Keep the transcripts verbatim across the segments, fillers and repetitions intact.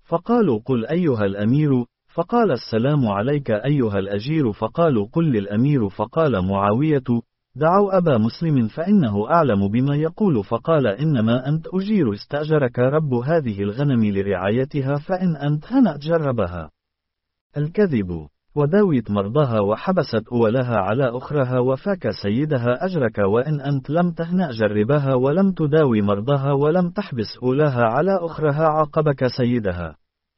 فقالوا قل أيها الأمير، فقال السلام عليك أيها الأجير، فقالوا قل للأمير، فقال معاوية دعوا أبا مسلم فإنه أعلم بما يقول، فقال إنما أنت أجير، استأجرك رب هذه الغنم لرعايتها، فإن أنت هنأ جربها. الكذب. وداوت مرضها وحبست أولها على أخرها، وفاك سيدها أجرك، وإن أنت لم تهنأ جربها، ولم تداوي مرضها ولم تحبس أولها على أخرها عاقبك سيدها.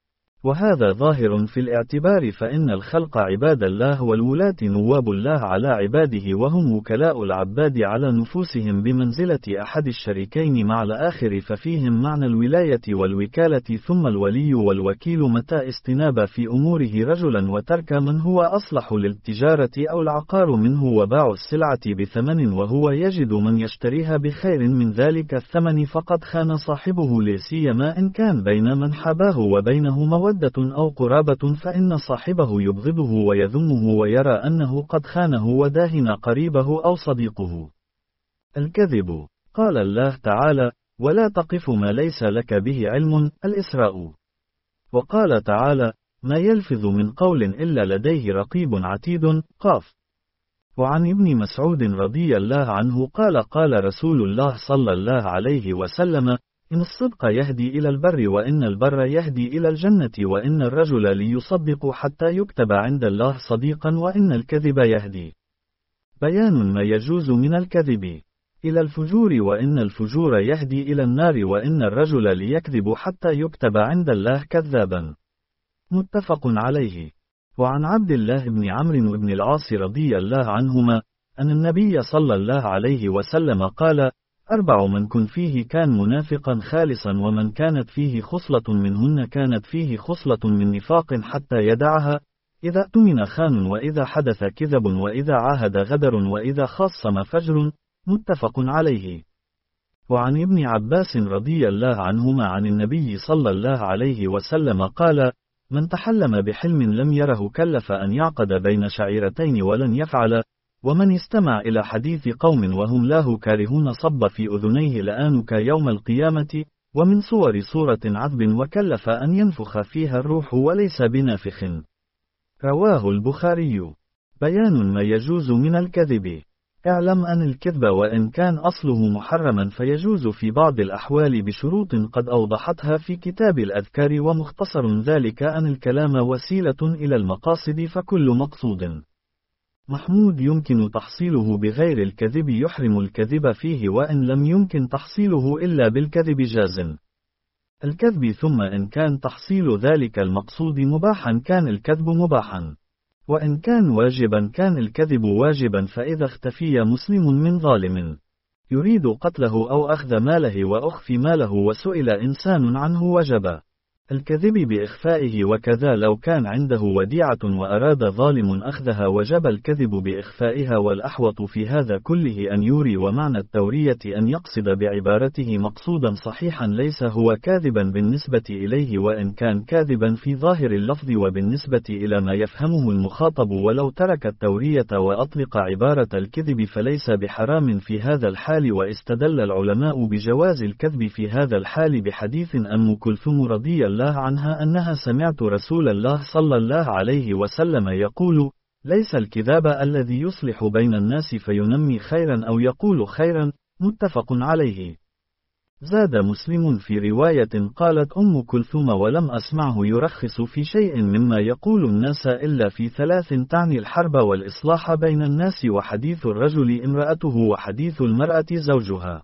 وهذا ظاهر في الاعتبار، فإن الخلق عباد الله، والولاة نواب الله على عباده، وهم وكلاء العباد على نفوسهم بمنزلة أحد الشريكين مع الآخر، ففيهم معنى الولاية والوكالة، ثم الولي والوكيل متى استناب في أموره رجلا وترك من هو أصلح للتجارة أو العقار منه، وباع السلعة بثمن وهو يجد من يشتريها بخير من ذلك الثمن، فقد خان صاحبه، لسيما إن كان بين من حباه وبينه مودة أو قرابة، فإن صاحبه يبغضه ويذمه ويرى أنه قد خانه وداهن قريبه أو صديقه. الكذب. قال الله تعالى ولا تقف ما ليس لك به علم، الإسراء. وقال تعالى ما يلفظ من قول إلا لديه رقيب عتيد، قاف. وعن ابن مسعود رضي الله عنه قال قال رسول الله صلى الله عليه وسلم إن الصدق يهدي إلى البر، وإن البر يهدي إلى الجنة، وإن الرجل ليصدق حتى يكتب عند الله صديقا، وإن الكذب يهدي. بيان ما يجوز من الكذب إلى الفجور، وإن الفجور يهدي إلى النار، وإن الرجل ليكذب حتى يكتب عند الله كذابا. متفق عليه. وعن عبد الله بن عمرو بن العاص رضي الله عنهما أن النبي صلى الله عليه وسلم قال أربع من كن فيه كان منافقا خالصا، ومن كانت فيه خصلة منهن كانت فيه خصلة من نفاق حتى يدعها: إذا اؤتمن خان، وإذا حدث كذب، وإذا عاهد غدر، وإذا خاصم فجر. متفق عليه. وعن ابن عباس رضي الله عنهما عن النبي صلى الله عليه وسلم قال: من تحلم بحلم لم يره كلف أن يعقد بين شعيرتين ولن يفعل، ومن استمع إلى حديث قوم وهم له كارهون صب في أذنيه لآنك يوم القيامة. ومن صور صورة عذب وكلف أن ينفخ فيها الروح وليس بنافخ. رواه البخاري. بيان ما يجوز من الكذب. اعلم أن الكذب وإن كان أصله محرما فيجوز في بعض الأحوال بشروط قد أوضحتها في كتاب الأذكار، ومختصر ذلك أن الكلام وسيلة إلى المقاصد، فكل مقصود محمود يمكن تحصيله بغير الكذب يحرم الكذب فيه، وإن لم يمكن تحصيله إلا بالكذب جاز الكذب. ثم إن كان تحصيل ذلك المقصود مباحا كان الكذب مباحا، وإن كان واجبا كان الكذب واجبا. فإذا اختفي مسلم من ظالم يريد قتله أو أخذ ماله وأخفي ماله وسئل إنسان عنه وجب الكذب بإخفائه، وكذا لو كان عنده وديعة وأراد ظالم أخذها وجب الكذب بإخفائها. والأحوط في هذا كله أن يوري، ومعنى التورية أن يقصد بعبارته مقصودا صحيحا ليس هو كاذبا بالنسبة إليه، وإن كان كاذبا في ظاهر اللفظ وبالنسبة إلى ما يفهمه المخاطب. ولو ترك التورية وأطلق عبارة الكذب فليس بحرام في هذا الحال. واستدل العلماء بجواز الكذب في هذا الحال بحديث أم كلثوم رضي الله عنها أنها سمعت رسول الله صلى الله عليه وسلم يقول: ليس الكذاب الذي يصلح بين الناس فينمي خيرا أو يقول خيرا. متفق عليه. زاد مسلم في رواية قالت أم كلثوم: ولم أسمعه يرخص في شيء مما يقول الناس إلا في ثلاث، تعني الحرب والإصلاح بين الناس، وحديث الرجل امرأته، وحديث المرأة زوجها.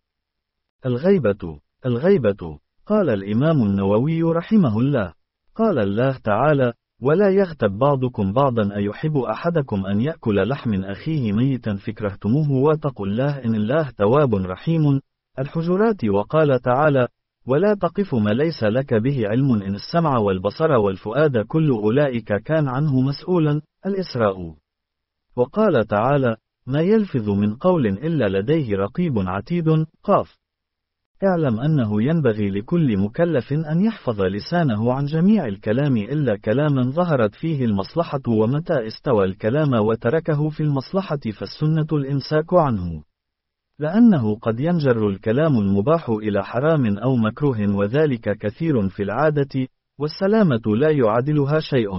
الغيبة. الغيبة. قال الإمام النووي رحمه الله: قال الله تعالى: ولا يغتب بعضكم بعضا أيحب أحدكم أن يأكل لحم أخيه ميتا فكرهتموه واتقوا الله إن الله تواب رحيم. الحجرات. وقال تعالى: ولا تقف ما ليس لك به علم إن السمع والبصر والفؤاد كل أولئك كان عنه مسؤولا. الإسراء. وقال تعالى: ما يلفظ من قول إلا لديه رقيب عتيد. قاف. اعلم أنه ينبغي لكل مكلف أن يحفظ لسانه عن جميع الكلام إلا كلاما ظهرت فيه المصلحة، ومتى استوى الكلام وتركه في المصلحة فالسنة الإمساك عنه، لأنه قد ينجر الكلام المباح إلى حرام أو مكروه، وذلك كثير في العادة. والسلامة لا يعادلها شيء.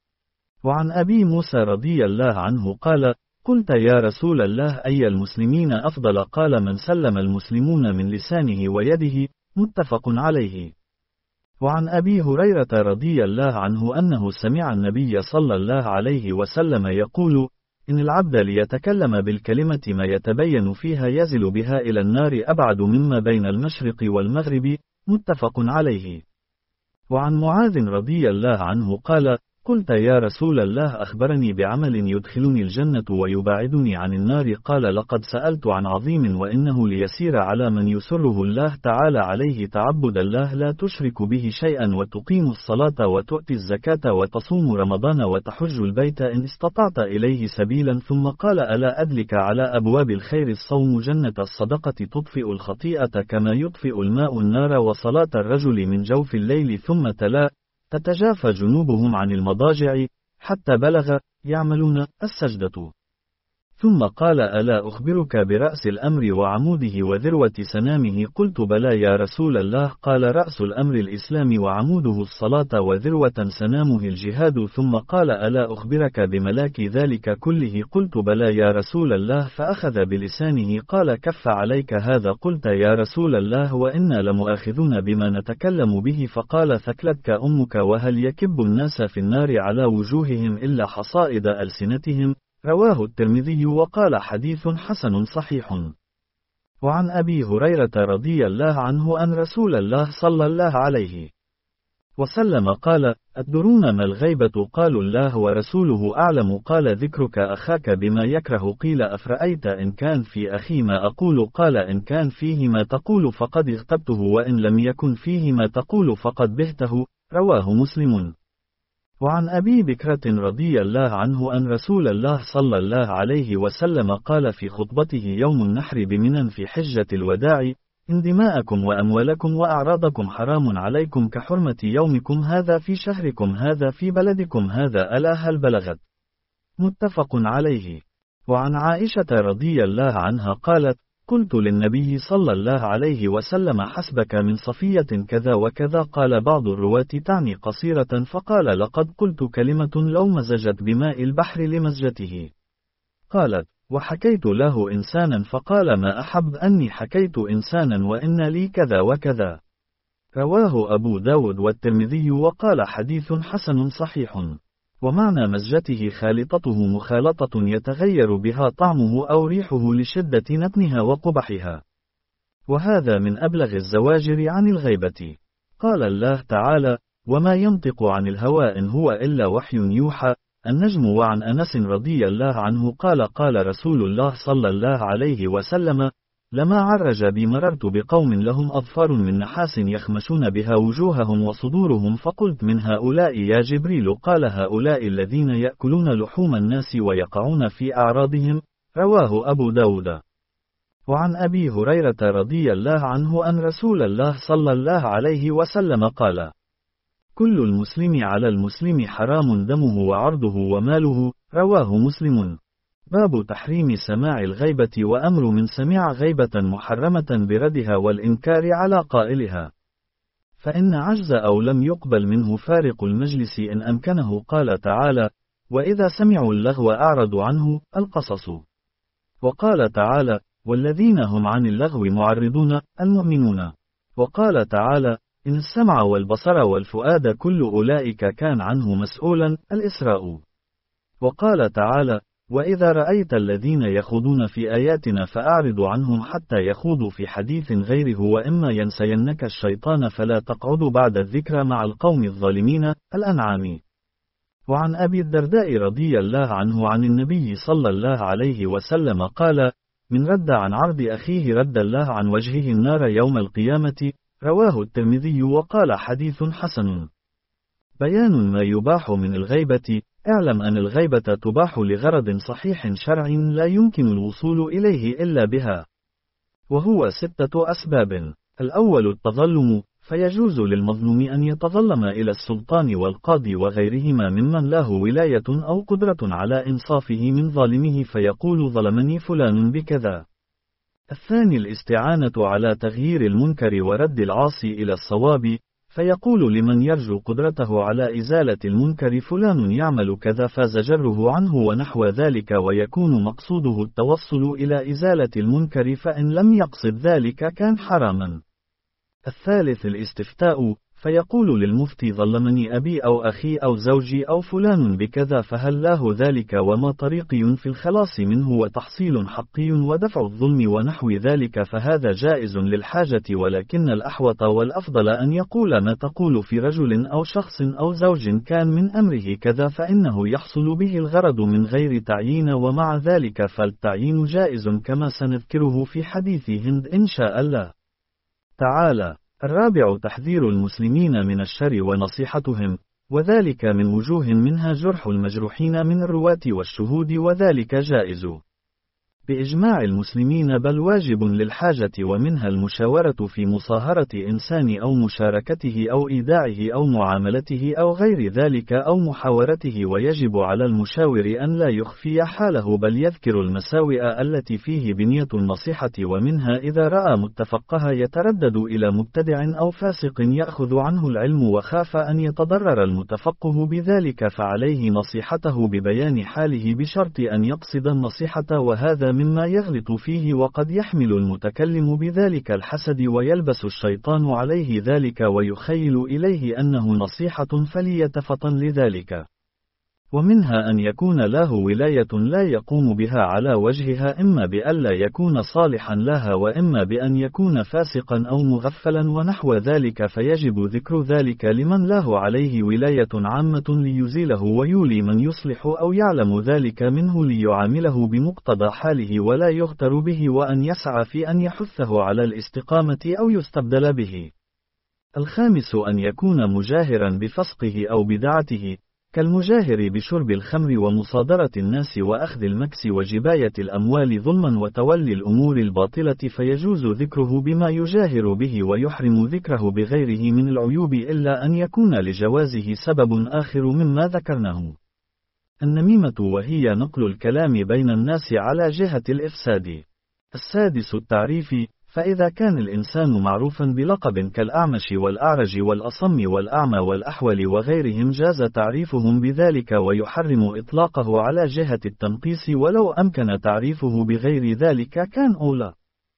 وعن أبي موسى رضي الله عنه قال: قلت يا رسول الله أي المسلمين أفضل؟ قال: من سلم المسلمون من لسانه ويده. متفق عليه. وعن أبي هريرة رضي الله عنه أنه سمع النبي صلى الله عليه وسلم يقول: إن العبد ليتكلم بالكلمة ما يتبين فيها يزل بها إلى النار أبعد مما بين المشرق والمغرب. متفق عليه. وعن معاذ رضي الله عنه قال: قلت يا رسول الله أخبرني بعمل يدخلني الجنة ويباعدني عن النار. قال: لقد سألت عن عظيم وإنه ليسير على من يسره الله تعالى عليه تعبد الله لا تشرك به شيئا وتقيم الصلاة وتؤتي الزكاة وتصوم رمضان وتحج البيت إن استطعت إليه سبيلا. ثم قال: ألا أدلك على أبواب الخير؟ الصوم جنة، الصدقة تطفئ الخطيئة كما يطفئ الماء النار، وصلاة الرجل من جوف الليل. ثم تلا: تتجافى جنوبهم عن المضاجع حتى بلغ: يعملون السجدة. ثم قال: ألا أخبرك برأس الأمر وعموده وذروة سنامه؟ قلت: بلى يا رسول الله. قال: رأس الأمر الإسلام وعموده الصلاة وذروة سنامه الجهاد. ثم قال: ألا أخبرك بملاك ذلك كله؟ قلت: بلى يا رسول الله. فأخذ بلسانه قال: كف عليك هذا. قلت: يا رسول الله وإنا لمؤاخذون بما نتكلم به. فقال: ثكلتك أمك. وهل يكب الناس في النار على وجوههم إلا حصائد ألسنتهم؟ رواه الترمذي وقال: حديث حسن صحيح. وعن أبي هريرة رضي الله عنه أن رسول الله صلى الله عليه وسلم قال: أتدرون ما الغيبة؟ قالوا: الله ورسوله أعلم. قال: ذكرك أخاك بما يكره. قيل: أفرأيت إن كان في أخي ما أقول؟ قال: إن كان فيه ما تقول فقد اغتبته، وإن لم يكن فيه ما تقول فقد بهته. رواه مسلم. وعن أبي بكرة رضي الله عنه أن رسول الله صلى الله عليه وسلم قال في خطبته يوم النحر بمنى في حجة الوداع: إن دماءكم وأموالكم وأعراضكم حرام عليكم كحرمة يومكم هذا في شهركم هذا في بلدكم هذا. ألا هل بلغت؟ متفق عليه. وعن عائشة رضي الله عنها قالت: قلت للنبي صلى الله عليه وسلم: حسبك من صفية كذا وكذا. قال بعض الرواة: تعني قصيرة. فقال: لقد قلت كلمة لو مزجت بماء البحر لمزجته. قالت: وحكيت له إنسانا. فقال: ما أحب أني حكيت إنسانا وإن لي كذا وكذا. رواه أبو داود والترمذي وقال: حديث حسن صحيح. ومعنى مزجته خالطته، مخالطة يتغير بها طعمه أو ريحه لشدة نتنها وقبحها. وهذا من أبلغ الزواجر عن الغيبة. قال الله تعالى: وما ينطق عن الهوى إن هو إلا وحي يوحى. النجم. وعن أنس رضي الله عنه قال: قال رسول الله صلى الله عليه وسلم: لما عرج بي مررت بقوم لهم أظفار من نحاس يخمشون بها وجوههم وصدورهم، فقلت: من هؤلاء يا جبريل؟ قال: هؤلاء الذين يأكلون لحوم الناس ويقعون في أعراضهم. رواه أبو داود. وعن أبي هريرة رضي الله عنه أن رسول الله صلى الله عليه وسلم قال: كل المسلم على المسلم حرام دمه وعرضه وماله. رواه مسلم. باب تحريم سماع الغيبة، وأمر من سمع غيبة محرمة بردها والإنكار على قائلها، فإن عجز أو لم يقبل منه فارق المجلس إن أمكنه. قال تعالى: وإذا سمعوا اللغو أعرضوا عنه. القصص. وقال تعالى: والذين هم عن اللغو معرضون. المؤمنون. وقال تعالى: إن السمع والبصر والفؤاد كل أولئك كان عنه مسؤولا. الإسراء. وقال تعالى: وإذا رأيت الذين يخوضون في آياتنا فأعرض عنهم حتى يخوضوا في حديث غيره، وإما ينسينك الشيطان فلا تقعد بعد الذكرى مع القوم الظالمين. الأنعام. وعن أبي الدرداء رضي الله عنه عن النبي صلى الله عليه وسلم قال: من رد عن عرض أخيه رد الله عن وجهه النار يوم القيامة. رواه الترمذي وقال: حديث حسن. بيان ما يباح من الغيبة. اعلم أن الغيبة تباح لغرض صحيح شرعي لا يمكن الوصول إليه إلا بها، وهو ستة أسباب. الأول التظلم، فيجوز للمظلوم أن يتظلم إلى السلطان والقاضي وغيرهما ممن له ولاية أو قدرة على إنصافه من ظالمه، فيقول: ظلمني فلان بكذا. الثاني الاستعانة على تغيير المنكر ورد العاصي إلى الصواب، فيقول لمن يرجو قدرته على إزالة المنكر فلان يعمل كذا فزجره عنه ونحو ذلك، ويكون مقصوده التوصل إلى إزالة المنكر، فإن لم يقصد ذلك كان حراما. الثالث الاستفتاء، فيقول للمفتي ظلمني أبي أو أخي أو زوجي أو فلان بكذا فهل له ذلك وما طريقي في الخلاص منه وتحصيل حقي ودفع الظلم ونحو ذلك، فهذا جائز للحاجة، ولكن الأحوط والأفضل أن يقول ما تقول في رجل أو شخص أو زوج كان من أمره كذا، فإنه يحصل به الغرض من غير تعيين، ومع ذلك فالتعيين جائز كما سنذكره في حديث هند إن شاء الله تعالى. الرابع تحذير المسلمين من الشر ونصيحتهم، وذلك من وجوه منها جرح المجروحين من الرواة والشهود، وذلك جائز بإجماع المسلمين بل واجب للحاجة، ومنها المشاورة في مصاهرة إنسان أو مشاركته أو إيداعه أو معاملته أو غير ذلك أو محاورته، ويجب على المشاور أن لا يخفي حاله بل يذكر المساوئ التي فيه بنية النصيحة، ومنها إذا رأى متفقها يتردد إلى مبتدع أو فاسق يأخذ عنه العلم وخاف أن يتضرر المتفقه بذلك فعليه نصيحته ببيان حاله بشرط أن يقصد النصيحة، وهذا مما يغلط فيه، وقد يحمل المتكلم بذلك الحسد ويلبس الشيطان عليه ذلك ويخيل إليه أنه نصيحة فليتفطن لذلك. ومنها أن يكون له ولاية لا يقوم بها على وجهها، إما بألا يكون صالحا لها وإما بأن يكون فاسقا أو مغفلا ونحو ذلك، فيجب ذكر ذلك لمن له عليه ولاية عامة ليزيله ويولي من يصلح أو يعلم ذلك منه ليعامله بمقتضى حاله ولا يغتر به، وأن يسعى في أن يحثه على الاستقامة أو يستبدل به. الخامس أن يكون مجاهرا بفسقه أو بدعته، كالمجاهر بشرب الخمر ومصادرة الناس وأخذ المكس وجباية الأموال ظلما وتولي الأمور الباطلة، فيجوز ذكره بما يجاهر به ويحرم ذكره بغيره من العيوب، إلا أن يكون لجوازه سبب آخر مما ذكرناه. النميمة، وهي نقل الكلام بين الناس على جهة الإفساد. السادس التعريف، فإذا كان الإنسان معروفا بلقب كالأعمش والأعرج والأصم والأعمى والأحول وغيرهم جاز تعريفهم بذلك، ويحرم إطلاقه على جهة التنقيص، ولو أمكن تعريفه بغير ذلك كان أولى.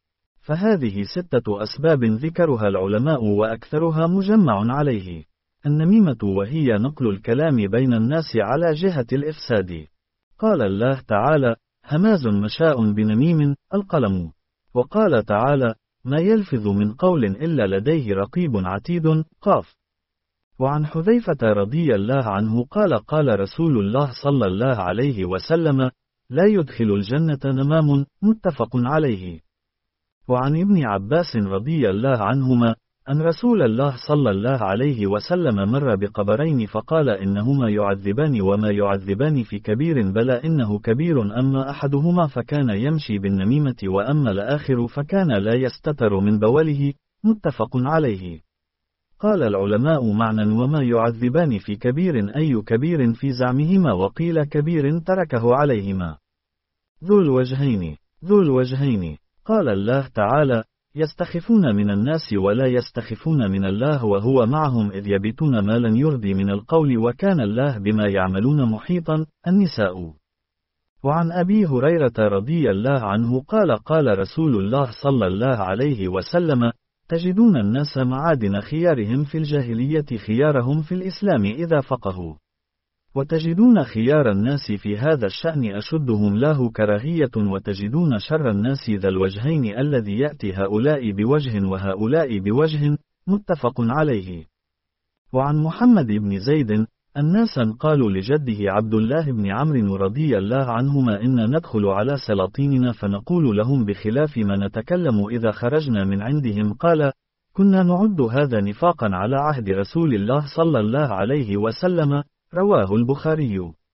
فهذه ستة أسباب ذكرها العلماء وأكثرها مجمع عليه. النميمة، وهي نقل الكلام بين الناس على جهة الإفساد. قال الله تعالى: هماز مشاء بنميم القلم. وقال تعالى: ما يلفظ من قول إلا لديه رقيب عتيد. قاف. وعن حذيفة رضي الله عنه قال: قال رسول الله صلى الله عليه وسلم: لا يدخل الجنة نمام. متفق عليه. وعن ابن عباس رضي الله عنهما أن رسول الله صلى الله عليه وسلم مر بقبرين فقال: إنهما يعذبان وما يعذبان في كبير، بلى إنه كبير، أما أحدهما فكان يمشي بالنميمة وأما الآخر فكان لا يستتر من بوله. متفق عليه. قال العلماء معنى وما يعذبان في كبير أي كبير في زعمهما، وقيل كبير تركه عليهما. ذو الوجهين. ذو الوجهين. قال الله تعالى: يستخفون من الناس ولا يستخفون من الله وهو معهم إذ يبتون ما لن يرضي من القول وكان الله بما يعملون محيطا. النساء. وعن أبي هريرة رضي الله عنه قال: قال رسول الله صلى الله عليه وسلم: تجدون الناس معادن خيارهم في الجاهلية خيارهم في الإسلام إذا فقهوا، وتجدون خيار الناس في هذا الشأن أشدهم له كراهية، وتجدون شر الناس ذا الوجهين الذي يأتي هؤلاء بوجه وهؤلاء بوجه. متفق عليه. وعن محمد بن زيد الناسا قالوا لجده عبد الله بن عمرو رضي الله عنهما: إن ندخل على سلاطيننا فنقول لهم بخلاف ما نتكلم إذا خرجنا من عندهم. قال: كنا نعد هذا نفاقا على عهد رسول الله صلى الله عليه وسلم. رواه البخاري.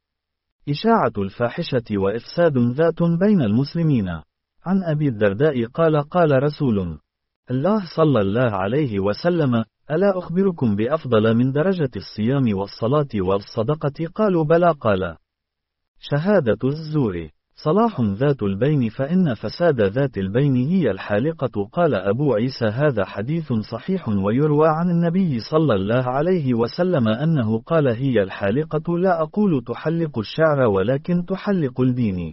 إشاعة الفاحشة وإفساد ذات بين المسلمين. عن أبي الدرداء قال: قال رسول الله صلى الله عليه وسلم: ألا أخبركم بأفضل من درجة الصيام والصلاة والصدقة؟ قالوا: بلى. قال: شهادة الزور. صلاح ذات البين فإن فساد ذات البين هي الحالقة. قال أبو عيسى هذا حديث صحيح، ويروى عن النبي صلى الله عليه وسلم أنه قال هي الحالقة، لا أقول تحلق الشعر ولكن تحلق الدين.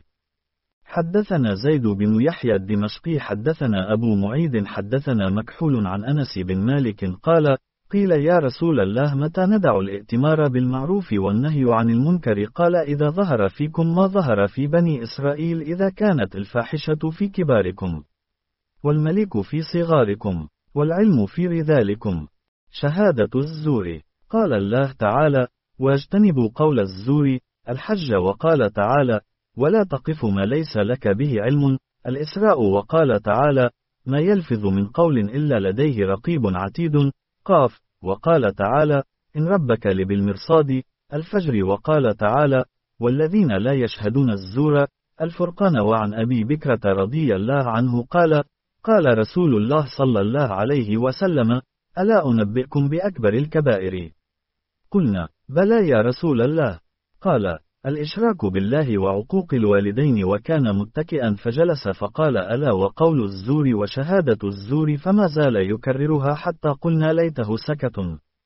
حدثنا زيد بن يحيى الدمشقي حدثنا أبو معيد حدثنا مكحول عن أنس بن مالك قال: قيل يا رسول الله متى ندع الائتمار بالمعروف والنهي عن المنكر؟ قال: إذا ظهر فيكم ما ظهر في بني إسرائيل، إذا كانت الفاحشة في كباركم، والملك في صغاركم، والعلم في رذالكم، شهادة الزور. قال الله تعالى: واجتنبوا قول الزور، الحج. وقال تعالى: ولا تقف ما ليس لك به علم، الإسراء. وقال تعالى: ما يلفظ من قول إلا لديه رقيب عتيد، قاف. وقال تعالى: إن ربك لبالمرصاد، الفجر. وقال تعالى: والذين لا يشهدون الزور، الفرقان. وعن أبي بكرة رضي الله عنه قال: قال رسول الله صلى الله عليه وسلم: ألا أنبئكم بأكبر الكبائر؟ قلنا: بلى يا رسول الله. قال: الإشراك بالله وعقوق الوالدين. وكان متكئا فجلس فقال: ألا وقول الزور وشهادة الزور، فما زال يكررها حتى قلنا ليته سكت.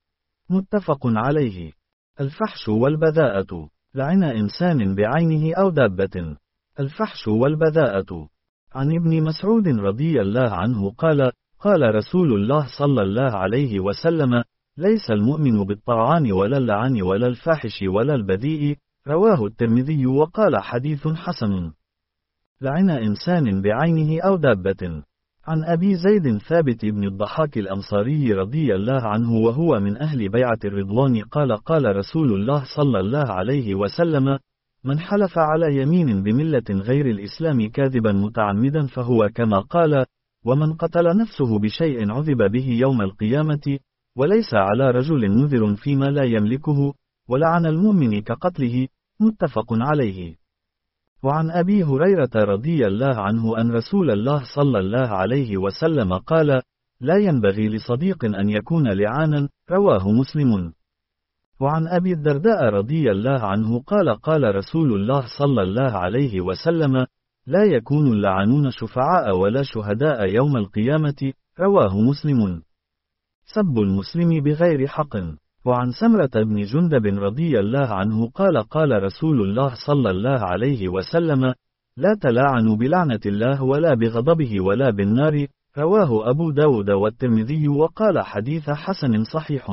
متفق عليه. الفحش والبذاءة. لعن إنسان بعينه أو دابة. الفحش والبذاءة. عن ابن مسعود رضي الله عنه قال: قال رسول الله صلى الله عليه وسلم: ليس المؤمن بالطعان ولا اللعن ولا الفاحش ولا البذيء. رواه الترمذي وقال: حديث حسن. لعن إنسان بعينه أو دابة. عن أبي زيد ثابت بن الضحاك الأنصاري رضي الله عنه وهو من أهل بيعة الرضوان قال: قال رسول الله صلى الله عليه وسلم: من حلف على يمين بملة غير الإسلام كاذبا متعمدا فهو كما قال، ومن قتل نفسه بشيء عذب به يوم القيامة، وليس على رجل نذر فيما لا يملكه، ولعن المؤمن كقتله. متفق عليه. وعن أبي هريرة رضي الله عنه أن رسول الله صلى الله عليه وسلم قال: لا ينبغي لصديق أن يكون لعانا. رواه مسلم. وعن أبي الدرداء رضي الله عنه قال: قال رسول الله صلى الله عليه وسلم: لا يكون اللعانون شفعاء ولا شهداء يوم القيامة. رواه مسلم. سب المسلم بغير حق. وعن سمرة بن جندب رضي الله عنه قال: قال رسول الله صلى الله عليه وسلم: لا تلاعنوا بلعنة الله ولا بغضبه ولا بالنار. رواه أبو داود والترمذي وقال: حديث حسن صحيح.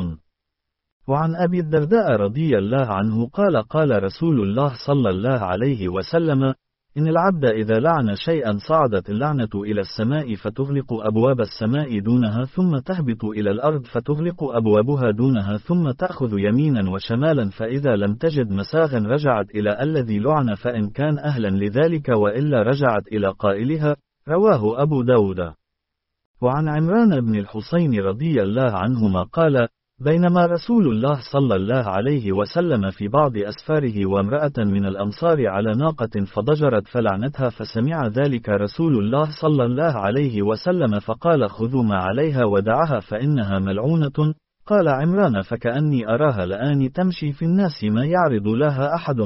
وعن أبي الدرداء رضي الله عنه قال: قال رسول الله صلى الله عليه وسلم: إن العبد إذا لعن شيئا صعدت اللعنة إلى السماء فتغلق أبواب السماء دونها، ثم تهبط إلى الأرض فتغلق أبوابها دونها، ثم تأخذ يمينا وشمالا، فإذا لم تجد مساغا رجعت إلى الذي لعن فإن كان أهلا لذلك، وإلا رجعت إلى قائلها. رواه أبو داود. وعن عمران بن الحسين رضي الله عنهما قال: بينما رسول الله صلى الله عليه وسلم في بعض أسفاره وامرأة من الأنصار على ناقة فضجرت فلعنتها، فسمع ذلك رسول الله صلى الله عليه وسلم فقال: خذوا ما عليها ودعها فإنها ملعونة. قال عمران: فكأني أراها الآن تمشي في الناس ما يعرض لها أحد.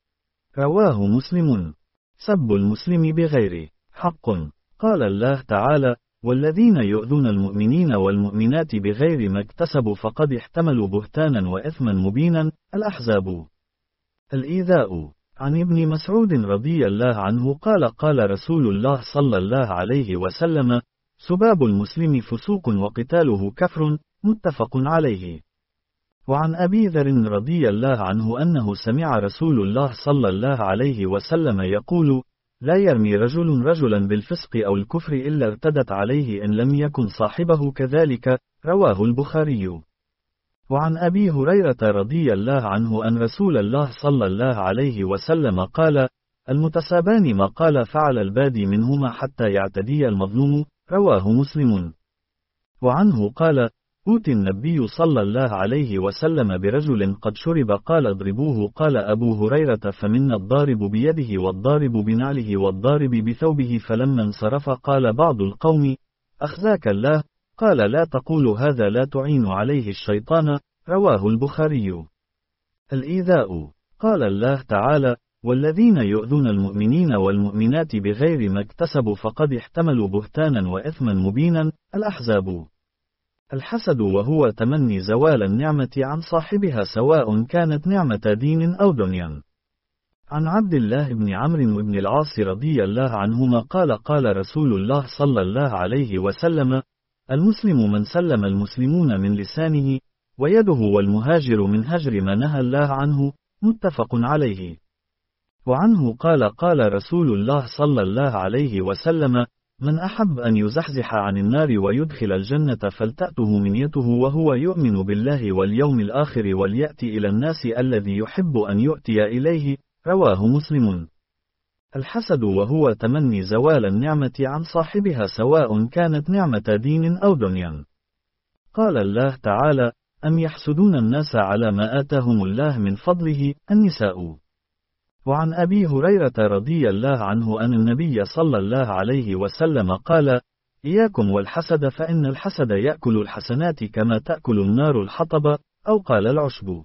رواه مسلم. سب المسلم بغير حق. قال الله تعالى: والذين يؤذون المؤمنين والمؤمنات بغير ما اكتسبوا فقد احتملوا بهتانا وإثما مبينا. الأحزاب. الإيذاء. عن ابن مسعود رضي الله عنه قال: قال رسول الله صلى الله عليه وسلم: سباب المسلم فسوق وقتاله كفر. متفق عليه. وعن أبي ذر رضي الله عنه أنه سمع رسول الله صلى الله عليه وسلم يقول: لا يرمي رجل رجلا بالفسق أو الكفر إلا ارتدت عليه إن لم يكن صاحبه كذلك. رواه البخاري. وعن أبي هريرة رضي الله عنه أن رسول الله صلى الله عليه وسلم قال: المتسابان ما قال فعل البادي منهما حتى يعتدي المظلوم. رواه مسلم. وعنه قال: أوتي النبي صلى الله عليه وسلم برجل قد شرب قال: اضربوه. قال أبو هريرة: فمنا الضارب بيده والضارب بنعله والضارب بثوبه. فلما انصرف قال بعض القوم: أخزاك الله. قال: لا تقولوا هذا، لا تعين عليه الشيطان. رواه البخاري. الإيذاء. قال الله تعالى: والذين يؤذون المؤمنين والمؤمنات بغير ما اكتسبوا فقد احتملوا بهتانا وإثما مبينا. الأحزاب. الحسد وهو تمني زوال النعمة عن صاحبها سواء كانت نعمة دين أو دنيا. عن عبد الله بن عمرو بن العاص رضي الله عنهما قال قال رسول الله صلى الله عليه وسلم: المسلم من سلم المسلمون من لسانه ويده، والمهاجر من هجر ما نهى الله عنه. متفق عليه. وعنه قال قال رسول الله صلى الله عليه وسلم: من أحب أن يزحزح عن النار ويدخل الجنة فلتأته منيته وهو يؤمن بالله واليوم الآخر وليأتي إلى الناس الذي يحب أن يؤتي إليه. رواه مسلم. الحسد وهو تمني زوال النعمة عن صاحبها سواء كانت نعمة دين أو دنيا. قال الله تعالى: أم يحسدون الناس على ما آتاهم الله من فضله. النساء. وعن أبي هريرة رضي الله عنه أن النبي صلى الله عليه وسلم قال: إياكم والحسد فإن الحسد يأكل الحسنات كما تأكل النار الحطب، أو قال العشب.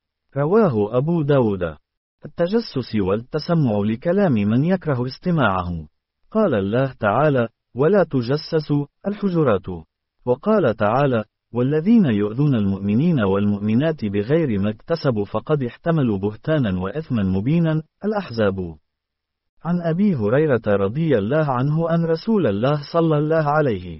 رواه أبو داود. التجسس والتسمع لكلام من يكره استماعه. قال الله تعالى: ولا تجسسوا. الحجرات. وقال تعالى: والذين يؤذون المؤمنين والمؤمنات بغير ما اكتسبوا فقد احتملوا بهتانا وإثما مبينا. الأحزاب. عن أبي هريرة رضي الله عنه أن رسول الله صلى الله عليه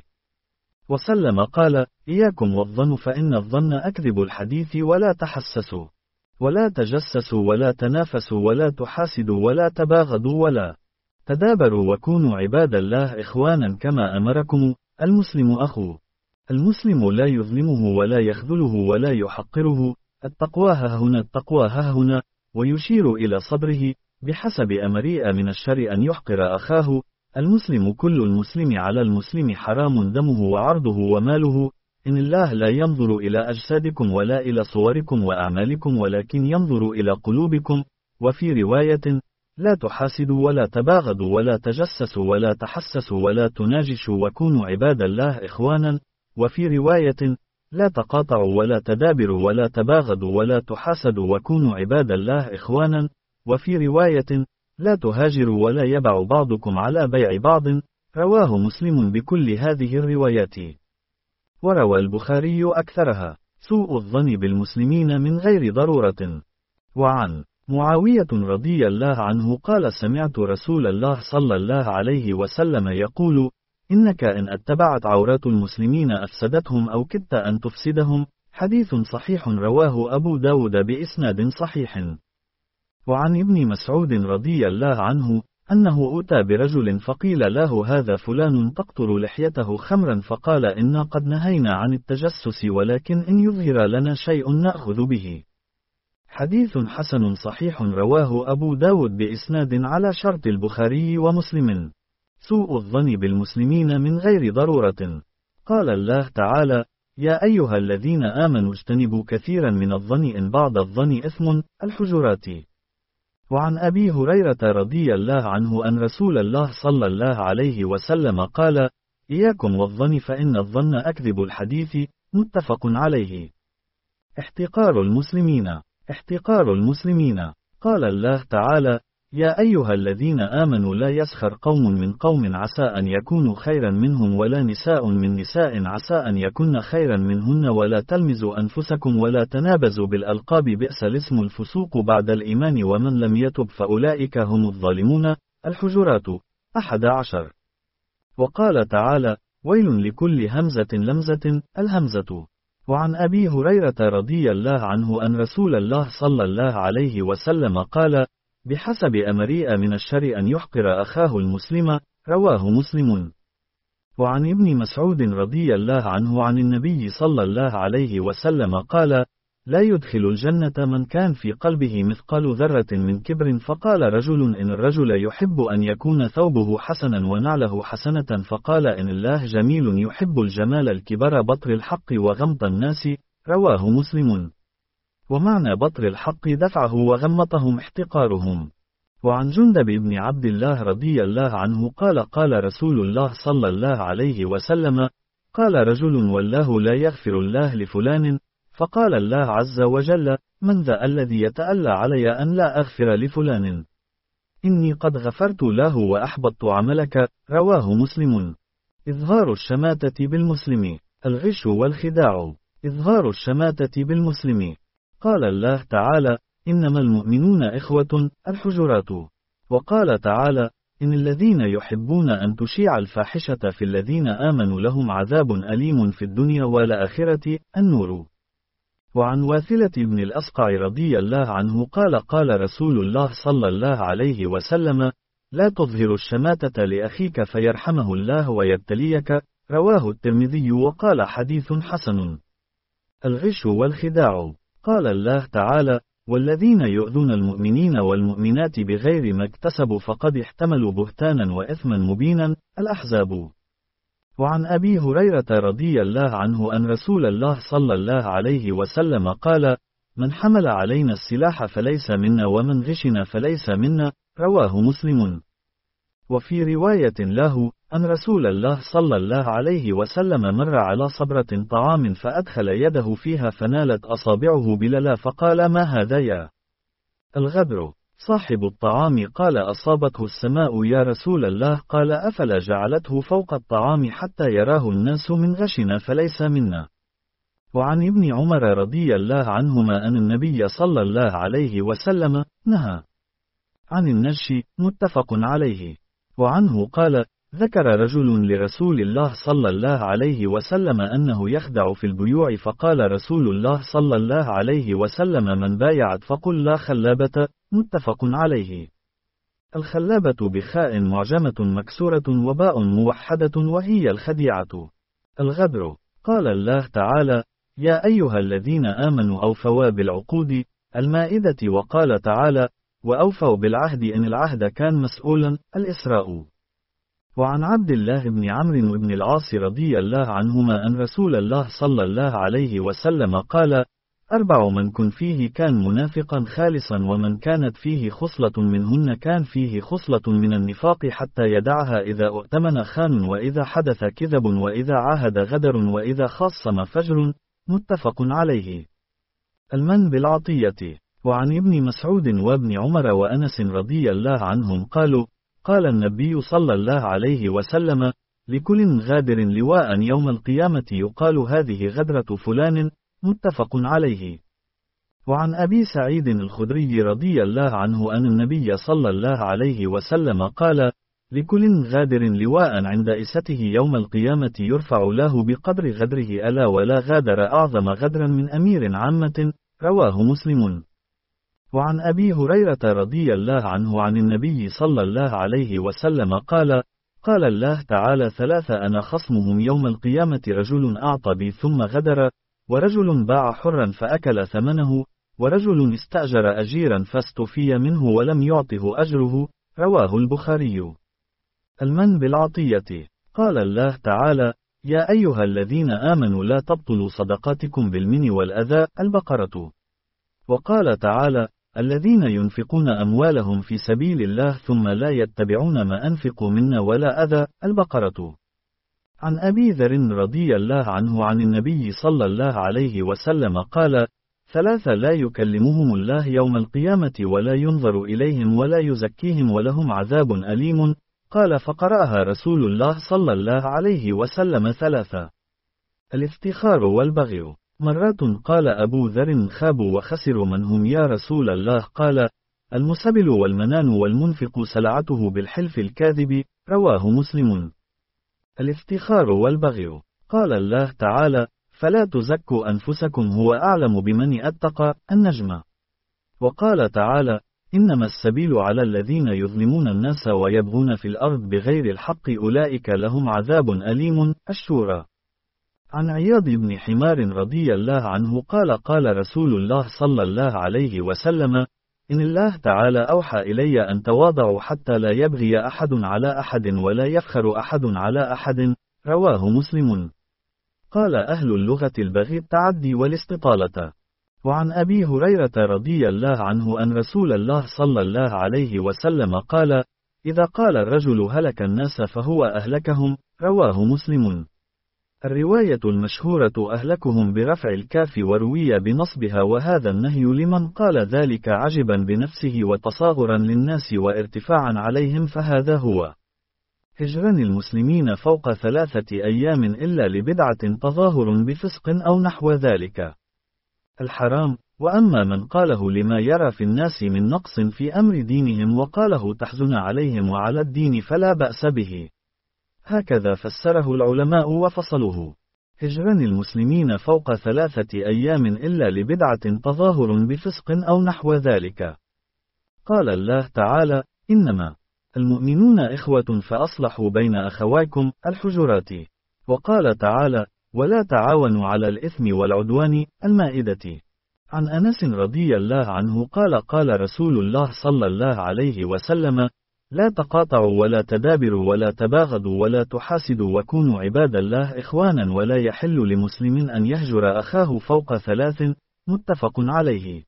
وسلم قال: إياكم والظن فإن الظن أكذب الحديث، ولا تحسسوا ولا تجسسوا ولا تنافسوا ولا تحاسدوا ولا تباغضوا ولا تدابروا وكونوا عباد الله إخوانا كما أمركم. المسلم أخوه. المسلم لا يظلمه ولا يخذله ولا يحقره. التقوى هنا التقوى هنا. ويشير إلى صبره. بحسب أمريء من الشر أن يحقر أخاه. المسلم كل المسلم على المسلم حرام دمه وعرضه وماله. إن الله لا ينظر إلى أجسادكم ولا إلى صوركم وأعمالكم ولكن ينظر إلى قلوبكم. وفي رواية: لا تحاسدوا ولا تباغضوا ولا تجسسوا ولا تحسسوا ولا تناجشوا وكونوا عباد الله إخوانا. وفي رواية: لا تقاطعوا ولا تدابروا ولا تباغضوا ولا تحاسدوا وكونوا عباد الله إخوانا. وفي رواية: لا تهاجروا ولا يبع بعضكم على بيع بعض. رواه مسلم بكل هذه الروايات. وروى البخاري أكثرها. سوء الظن بالمسلمين من غير ضرورة. وعن معاوية رضي الله عنه قال: سمعت رسول الله صلى الله عليه وسلم يقول: إنك إن اتبعت عورات المسلمين أفسدتهم أو كدت أن تفسدهم. حديث صحيح رواه أبو داود بإسناد صحيح. وعن ابن مسعود رضي الله عنه أنه أتى برجل فقيل له: هذا فلان تقطر لحيته خمرا، فقال: إنا قد نهينا عن التجسس ولكن إن يظهر لنا شيء نأخذ به. حديث حسن صحيح رواه أبو داود بإسناد على شرط البخاري ومسلم. سوء الظن بالمسلمين من غير ضرورة. قال الله تعالى: يا أيها الذين آمنوا اجتنبوا كثيرا من الظن إن بعض الظن إثم. الحجرات. وعن أبي هريرة رضي الله عنه أن رسول الله صلى الله عليه وسلم قال: إياكم والظن فإن الظن أكذب الحديث. متفق عليه. احتقار المسلمين. احتقار المسلمين. قال الله تعالى: يا أيها الذين آمنوا لا يسخر قوم من قوم عسى أن يكونوا خيرا منهم ولا نساء من نساء عسى أن يكن خيرا منهن ولا تلمزوا أنفسكم ولا تنابزوا بالألقاب بئس الاسم الفسوق بعد الإيمان ومن لم يتب فأولئك هم الظالمون. الحجرات. أحد عشر. وقال تعالى: ويل لكل همزة لمزة. الهمزة. وعن أبي هريرة رضي الله عنه أن رسول الله صلى الله عليه وسلم قال: بحسب أمريء من الشر أن يحقر أخاه المسلم. رواه مسلم. وعن ابن مسعود رضي الله عنه عن النبي صلى الله عليه وسلم قال: لا يدخل الجنة من كان في قلبه مثقال ذرة من كبر. فقال رجل: إن الرجل يحب أن يكون ثوبه حسنا ونعله حسنة. فقال: إن الله جميل يحب الجمال الكبر بطر الحق وغمط الناس. رواه مسلم. ومعنى بطر الحق دفعه وغمطهم احتقارهم. وعن جندب بن عبد الله رضي الله عنه قال: قال رسول الله صلى الله عليه وسلم: قال رجل: والله لا يغفر الله لفلان. فقال الله عز وجل: من ذا الذي يتألى علي أن لا أغفر لفلان؟ إني قد غفرت له وأحبطت عملك. رواه مسلم. إظهار الشماتة بالمسلم. الغش والخداع. إظهار الشماتة بالمسلم. قال الله تعالى: إنما المؤمنون إخوة. الحجرات. وقال تعالى: إن الذين يحبون أن تشيع الفاحشة في الذين آمنوا لهم عذاب أليم في الدنيا والآخرة. النور. وعن واثلة بن الأسقع رضي الله عنه قال: قال رسول الله صلى الله عليه وسلم: لا تظهر الشماتة لأخيك فيرحمه الله ويبتليك. رواه الترمذي وقال: حديث حسن. الغش والخداع. قال الله تعالى: والذين يؤذون المؤمنين والمؤمنات بغير ما اكتسبوا فقد احتملوا بهتانا وإثما مبينا. الأحزاب. وعن أبي هريرة رضي الله عنه أن رسول الله صلى الله عليه وسلم قال: من حمل علينا السلاح فليس منا ومن غشنا فليس منا. رواه مسلم. وفي رواية له أن رسول الله صلى الله عليه وسلم مر على صبرة طعام فأدخل يده فيها فنالت أصابعه بللا فقال: ما هذا يا الغدر؟ صاحب الطعام قال: أصابته السماء يا رسول الله. قال: أفلا جعلته فوق الطعام حتى يراه الناس من غشنا فليس منا. وعن ابن عمر رضي الله عنهما أن النبي صلى الله عليه وسلم نهى عن النجش. متفق عليه. وعنه قال: ذكر رجل لرسول الله صلى الله عليه وسلم أنه يخدع في البيوع فقال رسول الله صلى الله عليه وسلم: من بايعت فقل لا خلابة. متفق عليه. الخلابة بخاء معجمة مكسورة وباء موحدة وهي الخديعة. الغدر. قال الله تعالى: يا أيها الذين آمنوا أوفوا بالعقود. المائدة. وقال تعالى: وأوفوا بالعهد إن العهد كان مسؤولا. الإسراء. وعن عبد الله بن عمرو بن العاص رضي الله عنهما أن رسول الله صلى الله عليه وسلم قال: أربع من كن فيه كان منافقا خالصا ومن كانت فيه خصلة منهن كان فيه خصلة من النفاق حتى يدعها: إذا اؤتمن خان وإذا حدث كذب وإذا عاهد غدر وإذا خاصم فجر. متفق عليه. المن بالعطية. وعن ابن مسعود وابن عمر وأنس رضي الله عنهم قالوا: قال النبي صلى الله عليه وسلم: لكل غادر لواء يوم القيامة يقال هذه غدرة فلان. متفق عليه. وعن أبي سعيد الخدري رضي الله عنه أن النبي صلى الله عليه وسلم قال: لكل غادر لواء عند إسته يوم القيامة يرفع له بقدر غدره. ألا ولا غادر أعظم غدرا من أمير عامة. رواه مسلم. وعن أبي هريرة رضي الله عنه عن النبي صلى الله عليه وسلم قال: قال الله تعالى: ثلاثة أنا خصمهم يوم القيامة: رجل أعطى بي ثم غدر، ورجل باع حرا فأكل ثمنه، ورجل استأجر أجيرا فاستوفي منه ولم يعطه أجره. رواه البخاري. المن بالعطية. قال الله تعالى: يا أيها الذين آمنوا لا تبطلوا صدقاتكم بالمن والأذى. البقرة. وقال تعالى: الذين ينفقون أموالهم في سبيل الله ثم لا يتبعون ما أنفقوا منا ولا أذى. البقرة. عن أبي ذر رضي الله عنه عن النبي صلى الله عليه وسلم قال: ثلاثة لا يكلمهم الله يوم القيامة ولا ينظر إليهم ولا يزكيهم ولهم عذاب أليم. قال: فقرأها رسول الله صلى الله عليه وسلم ثلاثة. الافتخار والبغي. مرات قال أبو ذر: خابوا وخسروا من هم يا رسول الله؟ قال: المسبل والمنان والمنفق سلعته بالحلف الكاذب. رواه مسلم. الافتخار والبغي. قال الله تعالى: فلا تزكوا أنفسكم هو أعلم بمن أتقى. النجم. وقال تعالى: إنما السبيل على الذين يظلمون الناس ويبغون في الأرض بغير الحق أولئك لهم عذاب أليم. الشورى. عن عياض بن حمار رضي الله عنه قال: قال رسول الله صلى الله عليه وسلم: إن الله تعالى أوحى إلي أن تواضعوا حتى لا يبغي أحد على أحد ولا يفخر أحد على أحد. رواه مسلم. قال أهل اللغة: البغي التعدي والاستطالة. وعن أبي هريرة رضي الله عنه أن رسول الله صلى الله عليه وسلم قال: إذا قال الرجل هلك الناس فهو أهلكهم. رواه مسلم. الرواية المشهورة أهلكهم برفع الكاف وروي بنصبها، وهذا النهي لمن قال ذلك عجبا بنفسه وتصاغرا للناس وارتفاعا عليهم، فهذا هو هجران المسلمين فوق ثلاثة أيام إلا لبدعة تظاهر بفسق أو نحو ذلك الحرام. وأما من قاله لما يرى في الناس من نقص في أمر دينهم وقاله تحزن عليهم وعلى الدين فلا بأس به. هكذا فسره العلماء وفصلوه: هجران المسلمين فوق ثلاثة أيام إلا لبدعة تظاهر بفسق أو نحو ذلك. قال الله تعالى: إنما المؤمنون إخوة فأصلحوا بين أخويكم، الحجرات. وقال تعالى: ولا تعاونوا على الإثم والعدوان، المائدة. عن أنس رضي الله عنه قال: قال رسول الله صلى الله عليه وسلم: لا تقاطعوا ولا تدابروا ولا تباغضوا ولا تحاسدوا وكونوا عباد الله إخوانا، ولا يحل لمسلم أن يهجر أخاه فوق ثلاث، متفق عليه.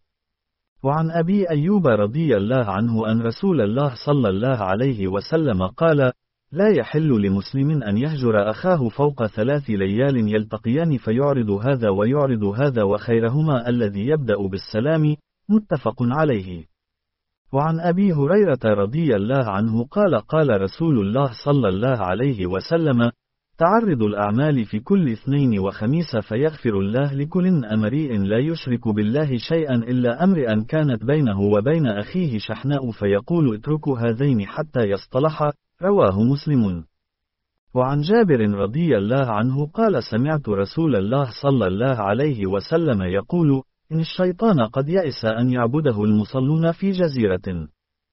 وعن أبي أيوب رضي الله عنه أن رسول الله صلى الله عليه وسلم قال: لا يحل لمسلم أن يهجر أخاه فوق ثلاث ليال يلتقيان فيعرض هذا ويعرض هذا، وخيرهما الذي يبدأ بالسلام، متفق عليه. وعن أبي هريرة رضي الله عنه قال: قال رسول الله صلى الله عليه وسلم: تعرض الأعمال في كل اثنين وخميس فيغفر الله لكل أمرئ لا يشرك بالله شيئا إلا أمرئا كانت بينه وبين أخيه شحناء، فيقول اتركوا هذين حتى يصطلحا، رواه مسلم. وعن جابر رضي الله عنه قال: سمعت رسول الله صلى الله عليه وسلم يقول: إن الشيطان قد يئس أن يعبده المصلون في جزيرة.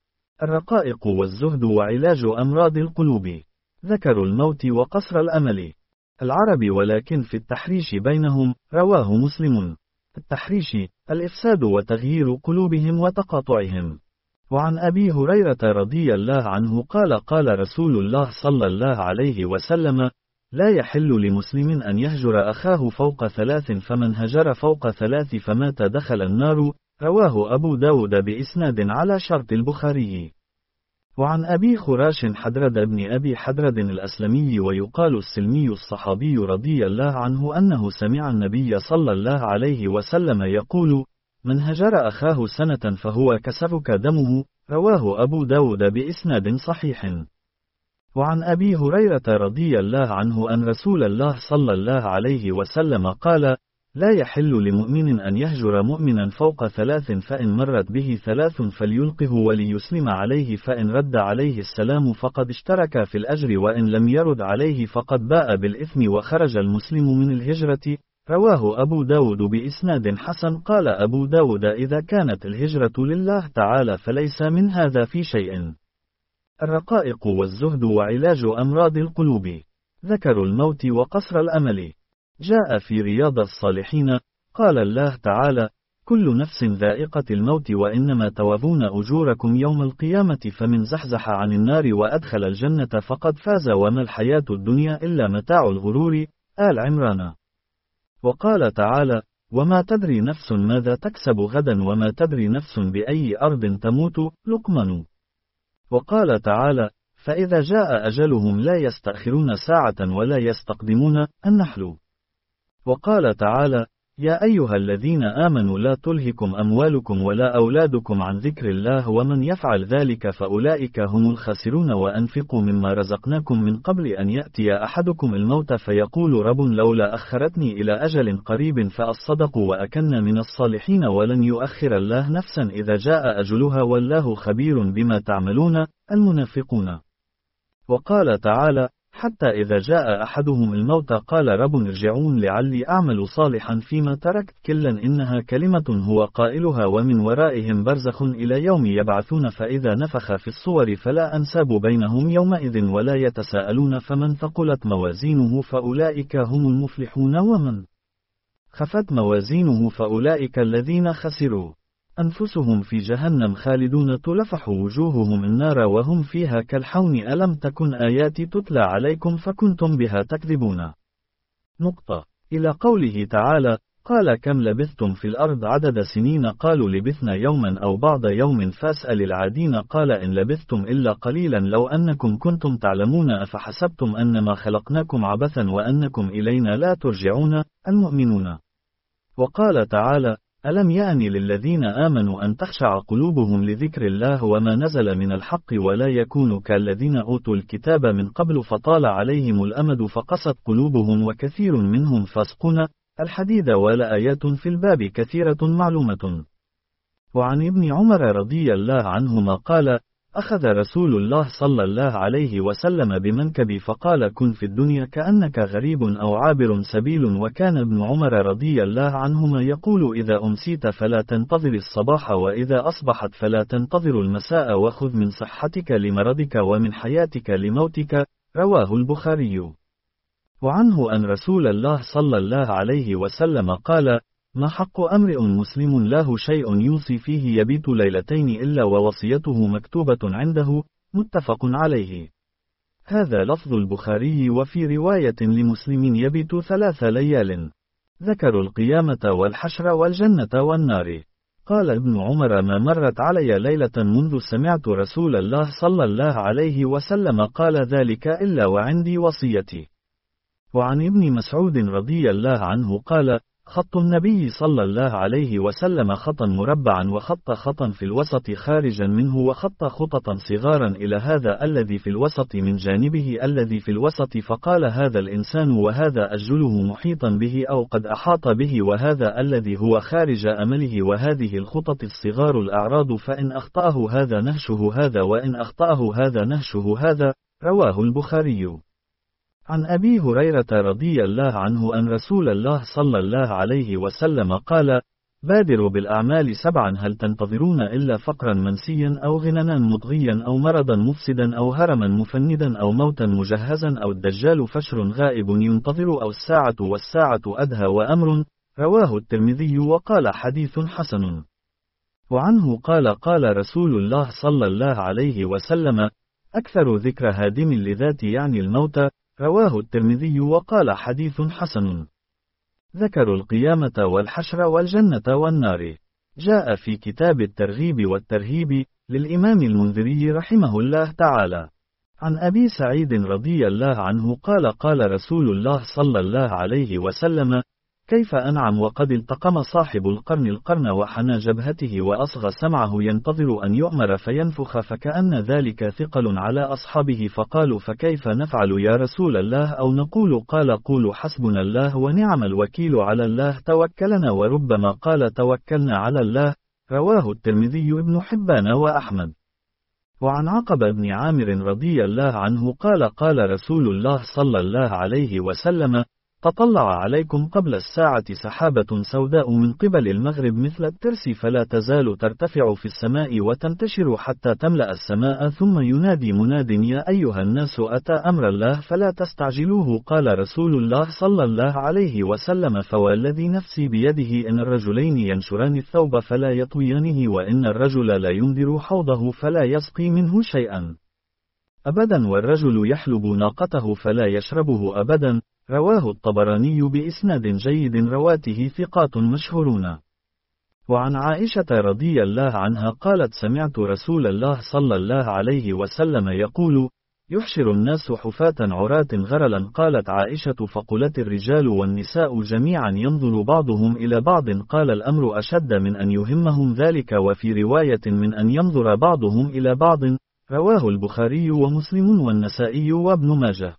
الرقائق والزهد وعلاج أمراض القلوب. ذكر الموت وقصر الأمل. العرب ولكن في التحريش بينهم، رواه مسلم. التحريش الإفساد وتغيير قلوبهم وتقاطعهم. وعن أبي هريرة رضي الله عنه قال: قال رسول الله صلى الله عليه وسلم: لا يحل لمسلم أن يهجر أخاه فوق ثلاث، فمن هجر فوق ثلاث فمات دخل النار، رواه أبو داود بإسناد على شرط البخاري. وعن أبي خراش حدرد بن أبي حدرد الأسلمي ويقال السلمي الصحابي رضي الله عنه أنه سمع النبي صلى الله عليه وسلم يقول: من هجر أخاه سنة فهو كسفك دمه، رواه أبو داود بإسناد صحيح. وعن أبي هريرة رضي الله عنه أن رسول الله صلى الله عليه وسلم قال: لا يحل لمؤمن أن يهجر مؤمنا فوق ثلاث، فإن مرت به ثلاث فليلقه وليسلم عليه، فإن رد عليه السلام فقد اشترك في الأجر، وإن لم يرد عليه فقد باء بالإثم وخرج المسلم من الهجرة، رواه أبو داود بإسناد حسن. قال أبو داود: إذا كانت الهجرة لله تعالى فليس من هذا في شيء. الرقائق والزهد وعلاج أمراض القلوب. ذكر الموت وقصر الأمل. جاء في رياض الصالحين قال الله تعالى: كل نفس ذائقة الموت وإنما توفون أجوركم يوم القيامة، فمن زحزح عن النار وأدخل الجنة فقد فاز، وما الحياة الدنيا إلا متاع الغرور، آل عمران. وقال تعالى: وما تدري نفس ماذا تكسب غدا وما تدري نفس بأي أرض تموت، لقمان. وقال تعالى: فإذا جاء أجلهم لا يستأخرون ساعة ولا يستقدمون، النحل. وقال تعالى: يا أيها الذين آمنوا لا تلهكم أموالكم ولا أولادكم عن ذكر الله ومن يفعل ذلك فأولئك هم الخاسرون، وأنفقوا مما رزقناكم من قبل أن يأتي أحدكم الموت فيقول رب لولا أخرتني إلى أجل قريب فأصدق وأكن من الصالحين، ولن يؤخر الله نفسا إذا جاء أجلها والله خبير بما تعملون، المنافقون. وقال تعالى: حتى إذا جاء أحدهم الموت قال رب ارجعون لعلي أعمل صالحا فيما تركت، كلا إنها كلمة هو قائلها ومن ورائهم برزخ إلى يوم يبعثون، فإذا نفخ في الصور فلا أنساب بينهم يومئذ ولا يتساءلون، فمن ثقلت موازينه فأولئك هم المفلحون، ومن خفت موازينه فأولئك الذين خسروا أنفسهم في جهنم خالدون تلفح وجوههم النار وهم فيها كالحون، ألم تكن آياتي تتلى عليكم فكنتم بها تكذبون. نقطة. إلى قوله تعالى: قال كم لبثتم في الأرض عدد سنين؟ قالوا لبثنا يوما أو بعض يوم. فاسأل العادين. قال إن لبثتم إلا قليلا لو أنكم كنتم تعلمون أفحسبتم أنما خلقناكم عبثا وأنكم إلينا لا ترجعون. المؤمنون. وقال تعالى: ألم يأن للذين آمنوا أن تخشع قلوبهم لذكر الله وما نزل من الحق ولا يكونوا كالذين أوتوا الكتاب من قبل فطال عليهم الأمد فقست قلوبهم وكثير منهم فاسقون. الحديد. ولا آيات في الباب كثيرة معلومة. وعن ابن عمر رضي الله عنهما قال: أخذ رسول الله صلى الله عليه وسلم بمنكبي فقال: كن في الدنيا كأنك غريب أو عابر سبيل. وكان ابن عمر رضي الله عنهما يقول: إذا أمسيت فلا تنتظر الصباح وإذا أصبحت فلا تنتظر المساء وخذ من صحتك لمرضك ومن حياتك لموتك. رواه البخاري. وعنه أن رسول الله صلى الله عليه وسلم قال: ما حق أمرئ مسلم له شيء يوصي فيه يبيت ليلتين إلا ووصيته مكتوبة عنده. متفق عليه. هذا لفظ البخاري. وفي رواية لمسلم: يبيت ثلاث ليال. ذكروا القيامة والحشر والجنة والنار. قال ابن عمر: ما مرت علي ليلة منذ سمعت رسول الله صلى الله عليه وسلم قال ذلك إلا وعندي وصيتي. وعن ابن مسعود رضي الله عنه قال: خط النبي صلى الله عليه وسلم خطا مربعا وخط خطا في الوسط خارجا منه وخط خططا صغارا إلى هذا الذي في الوسط من جانبه الذي في الوسط فقال: هذا الإنسان وهذا أجله محيطا به أو قد أحاط به وهذا الذي هو خارج أمله وهذه الخطط الصغار الأعراض فإن أخطأه هذا نهشه هذا وإن أخطأه هذا نهشه هذا. رواه البخاري. عن أبي هريرة رضي الله عنه أن رسول الله صلى الله عليه وسلم قال: بادروا بالأعمال سبعا هل تنتظرون إلا فقرا منسيا أو غننا مطغيا أو مرضا مفسدا أو هرما مفندا أو موتا مجهزا أو الدجال فشر غائب ينتظر أو الساعة والساعة أدهى وأمر. رواه الترمذي وقال: حديث حسن. وعنه قال: قال رسول الله صلى الله عليه وسلم: أكثر ذكر هادم لذات يعني الموت. رواه الترمذي وقال: حديث حسن. ذكروا القيامة والحشر والجنة والنار. جاء في كتاب الترغيب والترهيب للإمام المنذري رحمه الله تعالى. عن أبي سعيد رضي الله عنه قال: قال رسول الله صلى الله عليه وسلم: كيف أنعم وقد التقم صاحب القرن القرن وحنى جبهته وأصغى سمعه ينتظر أن يؤمر فينفخ فكأن ذلك ثقل على أصحابه فقالوا: فكيف نفعل يا رسول الله؟ أو نقول؟ قال: قولوا حسبنا الله ونعم الوكيل على الله توكلنا. وربما قال: توكلنا على الله. رواه الترمذي ابن حبان وأحمد. وعن عقبة بن عامر رضي الله عنه قال: قال رسول الله صلى الله عليه وسلم: تطلع عليكم قبل الساعة سحابة سوداء من قبل المغرب مثل الترس فلا تزال ترتفع في السماء وتنتشر حتى تملأ السماء ثم ينادي مناد: يا أيها الناس أتى أمر الله فلا تستعجلوه. قال رسول الله صلى الله عليه وسلم: فوالذي نفسي بيده إن الرجلين ينشران الثوب فلا يطويانه وإن الرجل لا ينذر حوضه فلا يسقي منه شيئا أبدا والرجل يحلب ناقته فلا يشربه أبدا. رواه الطبراني بإسناد جيد رواته ثقات مشهورون. وعن عائشة رضي الله عنها قالت: سمعت رسول الله صلى الله عليه وسلم يقول: يحشر الناس حفاة عراة غرلا. قالت عائشة: فقلت الرجال والنساء جميعا ينظر بعضهم إلى بعض. قال: الأمر أشد من أن يهمهم ذلك وفي رواية من أن ينظر بعضهم إلى بعض. رواه البخاري ومسلم والنسائي وابن ماجه.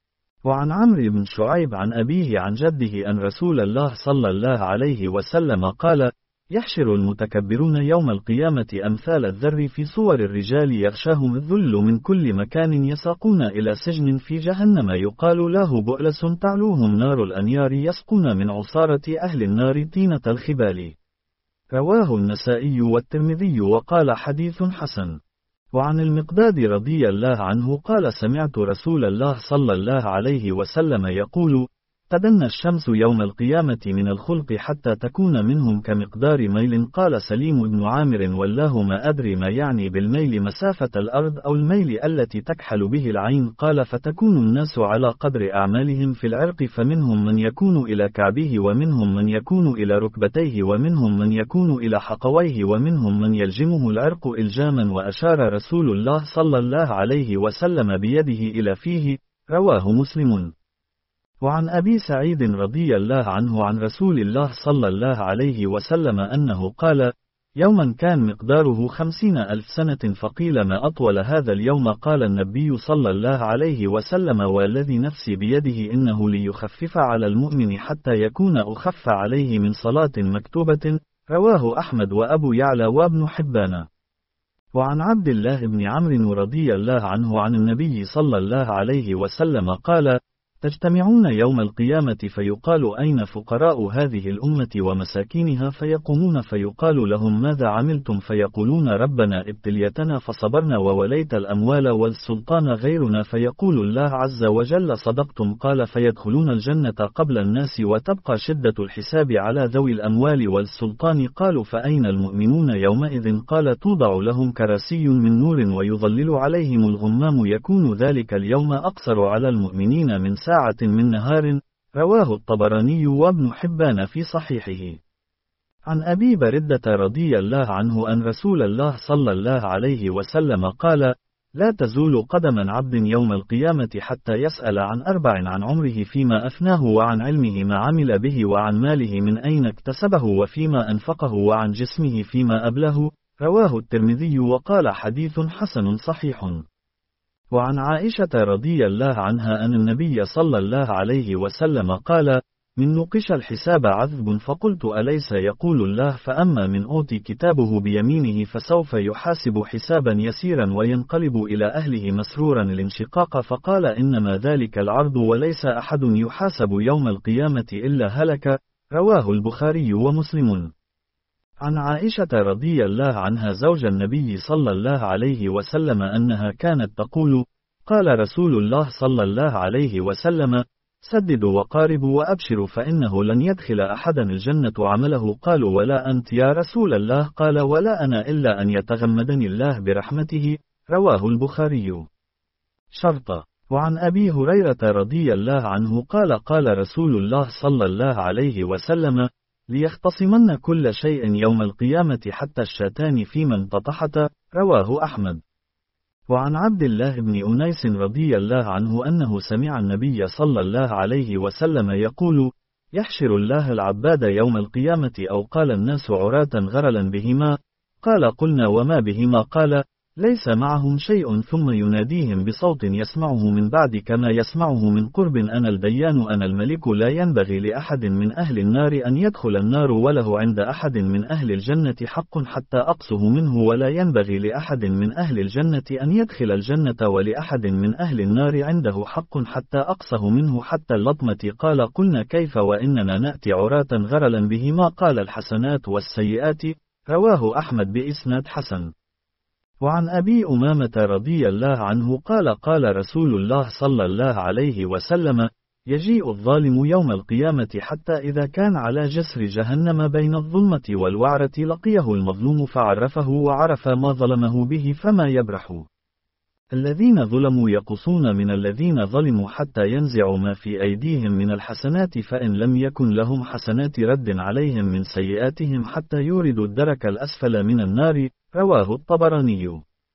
وعن عمرو بن شعيب عن أبيه عن جده أن رسول الله صلى الله عليه وسلم قال: يحشر المتكبرون يوم القيامة أمثال الذر في صور الرجال يغشاهم الذل من كل مكان يساقون إلى سجن في جهنم يقال له بؤلس تعلوهم نار الأنيار يسقون من عصارة أهل النار طينة الخبال. رواه النسائي والترمذي وقال: حديث حسن. وعن المقداد رضي الله عنه قال: سمعت رسول الله صلى الله عليه وسلم يقول: تدنى الشمس يوم القيامة من الخلق حتى تكون منهم كمقدار ميل. قال سليم بن عامر والله ما أدري ما يعني بالميل مسافة الأرض أو الميل التي تكحل به العين. قال فتكون الناس على قدر أعمالهم في العرق، فمنهم من يكون إلى كعبه ومنهم من يكون إلى ركبتيه ومنهم من يكون إلى حقويه ومنهم من يلجمه العرق إلجاما. وأشار رسول الله صلى الله عليه وسلم بيده إلى فيه. رواه مسلم. وعن أبي سعيد رضي الله عنه عن رسول الله صلى الله عليه وسلم أنه قال: يوما كان مقداره خمسين ألف سنة، فقيل ما أطول هذا اليوم؟ قال النبي صلى الله عليه وسلم: والذي نفسي بيده إنه ليخفف على المؤمن حتى يكون أخف عليه من صلاة مكتوبة. رواه أحمد وأبو يعلى وابن حبان. وعن عبد الله بن عمرو رضي الله عنه عن النبي صلى الله عليه وسلم قال: تجتمعون يوم القيامة فيقال أين فقراء هذه الأمة ومساكينها؟ فيقومون فيقال لهم ماذا عملتم؟ فيقولون ربنا ابتليتنا فصبرنا ووليت الأموال والسلطان غيرنا. فيقول الله عز وجل صدقتم. قال فيدخلون الجنة قبل الناس وتبقى شدة الحساب على ذوي الأموال والسلطان. قالوا فأين المؤمنون يومئذ؟ قال توضع لهم كراسي من نور ويظلل عليهم الغمام، يكون ذلك اليوم أقصر على المؤمنين من ساعة من نهار. رواه الطبراني وابن حبان في صحيحه. عن أبي بردة رضي الله عنه أن رسول الله صلى الله عليه وسلم قال: لا تزول قدم عبد يوم القيامة حتى يسأل عن أربع: عن عمره فيما أفناه، وعن علمه ما عمل به، وعن ماله من أين اكتسبه وفيما أنفقه، وعن جسمه فيما أبله. رواه الترمذي وقال حديث حسن صحيح. وعن عائشة رضي الله عنها أن النبي صلى الله عليه وسلم قال: من نقش الحساب عذب. فقلت أليس يقول الله فأما من أوتي كتابه بيمينه فسوف يحاسب حسابا يسيرا وينقلب إلى أهله مسرورا الانشقاق. فقال إنما ذلك العرض وليس أحد يحاسب يوم القيامة إلا هلك. رواه البخاري ومسلم. عن عائشة رضي الله عنها زوج النبي صلى الله عليه وسلم أنها كانت تقول: قال رسول الله صلى الله عليه وسلم: سددوا وقاربوا وأبشروا فإنه لن يدخل أحدا الجنة عمله. قالوا ولا أنت يا رسول الله؟ قال ولا أنا إلا أن يتغمدني الله برحمته. رواه البخاري. شرطة. وعن أبي هريرة رضي الله عنه قال: قال رسول الله صلى الله عليه وسلم: ليختصمن كل شيء يوم القيامة حتى الشاتان في من تطحت. رواه أحمد. وعن عبد الله بن أنيس رضي الله عنه أنه سمع النبي صلى الله عليه وسلم يقول: يحشر الله العباد يوم القيامة، أو قال الناس عراة غرلا بهما. قال قلنا وما بهما؟ قال: ليس معهم شيء، ثم يناديهم بصوت يسمعه من بعد كما يسمعه من قرب: أنا الديان أنا الملك، لا ينبغي لأحد من أهل النار أن يدخل النار، وله عند أحد من أهل الجنة حق حتى أقصه منه، ولا ينبغي لأحد من أهل الجنة أن يدخل الجنة، ولأحد من أهل النار عنده حق حتى أقصه منه حتى اللطمة. قال قلنا كيف وإننا نأتي عراة غرلا بهما؟ قال الحسنات والسيئات. رواه أحمد بإسناد حسن. وعن أبي أمامة رضي الله عنه قال: قال رسول الله صلى الله عليه وسلم: يجيء الظالم يوم القيامة حتى إذا كان على جسر جهنم بين الظلمة والوعرة لقيه المظلوم فعرفه وعرف ما ظلمه به فما يبرح. الذين ظلموا يقصون من الذين ظلموا حتى ينزعوا ما في أيديهم من الحسنات، فإن لم يكن لهم حسنات رد عليهم من سيئاتهم حتى يوردوا الدرك الأسفل من النار. رواه الطبراني.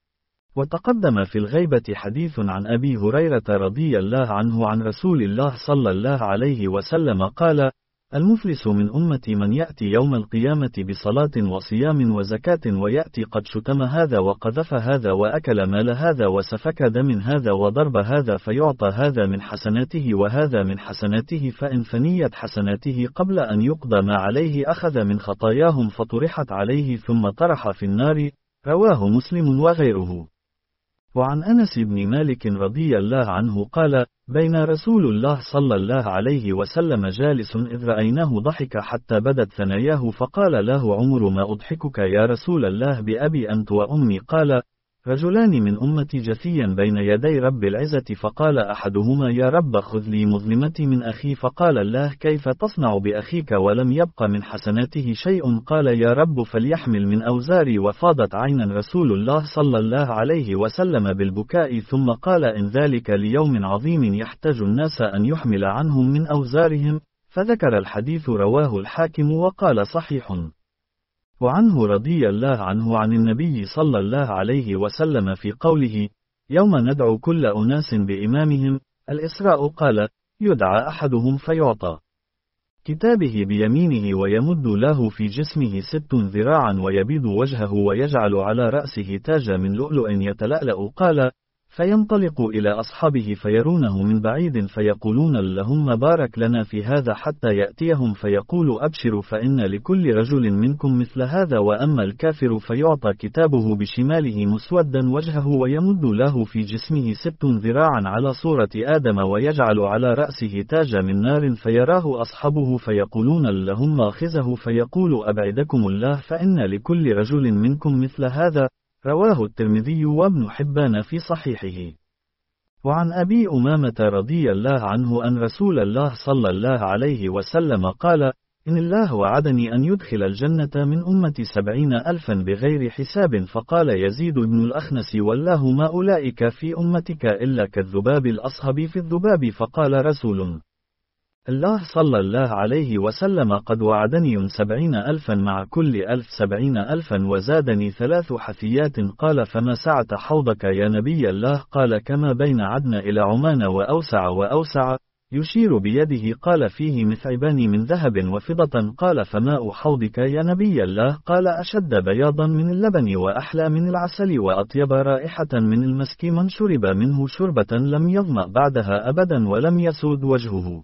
وتقدم في الغيبة حديث عن أبي هريرة رضي الله عنه عن رسول الله صلى الله عليه وسلم قال: المفلس من أمتي من يأتي يوم القيامة بصلاة وصيام وزكاة، ويأتي قد شتم هذا وقذف هذا وأكل مال هذا وسفك دم هذا وضرب هذا، فيعطى هذا من حسناته وهذا من حسناته، فإن فنيت حسناته قبل أن يقضى ما عليه أخذ من خطاياهم فطرحت عليه ثم طرح في النار. رواه مسلم وغيره. وعن أنس بن مالك رضي الله عنه قال: بين رسول الله صلى الله عليه وسلم جالس إذ رأيناه ضحك حتى بدت ثناياه، فقال له عمر: ما أضحكك يا رسول الله؟ بأبي أنت وأمي. قال: رجلان من أمتي جثيا بين يدي رب العزة، فقال أحدهما يا رب خذ لي مظلمتي من أخي، فقال الله كيف تصنع بأخيك ولم يبق من حسناته شيء؟ قال يا رب فليحمل من أوزاري، وفاضت عينا رسول الله صلى الله عليه وسلم بالبكاء، ثم قال إن ذلك ليوم عظيم يحتاج الناس أن يحمل عنهم من أوزارهم، فذكر الحديث، رواه الحاكم وقال صحيح. وعنه رضي الله عنه عن النبي صلى الله عليه وسلم في قوله يوم ندعو كل أناس بإمامهم، الإسراء، قال يدعى أحدهم فيعطى كتابه بيمينه ويمد له في جسمه ست ذراعا ويبيض وجهه ويجعل على رأسه تاج من لؤلؤ يتلألأ، قال فينطلق إلى أصحابه فيرونه من بعيد فيقولون اللهم بارك لنا في هذا، حتى يأتيهم فيقول أبشروا فإن لكل رجل منكم مثل هذا. وأما الكافر فيعطى كتابه بشماله مسودا وجهه ويمد له في جسمه ست ذراعا على صورة آدم ويجعل على رأسه تاج من نار فيراه أصحابه فيقولون اللهم خزه فيقول أبعدكم الله فإن لكل رجل منكم مثل هذا. رواه الترمذي وابن حبان في صحيحه. وعن أبي أمامة رضي الله عنه أن رسول الله صلى الله عليه وسلم قال إن الله وعدني أن يدخل الجنة من أمتي سبعين ألفا بغير حساب، فقال يزيد بن الأخنس والله ما أولئك في أمتك إلا كالذباب الأصهب في الذباب، فقال رسول الله صلى الله عليه وسلم قد وعدني سبعين ألفا مع كل ألف سبعين ألفا وزادني ثلاث حثيات. قال فما سعة حوضك يا نبي الله؟ قال كما بين عدن إلى عمان وأوسع وأوسع، يشير بيده. قال فيه مثعبان من ذهب وفضة. قال فماء حوضك يا نبي الله؟ قال أشد بياضا من اللبن وأحلى من العسل وأطيب رائحة من المسك، من شرب منه شربة لم يظمأ بعدها أبدا ولم يسود وجهه.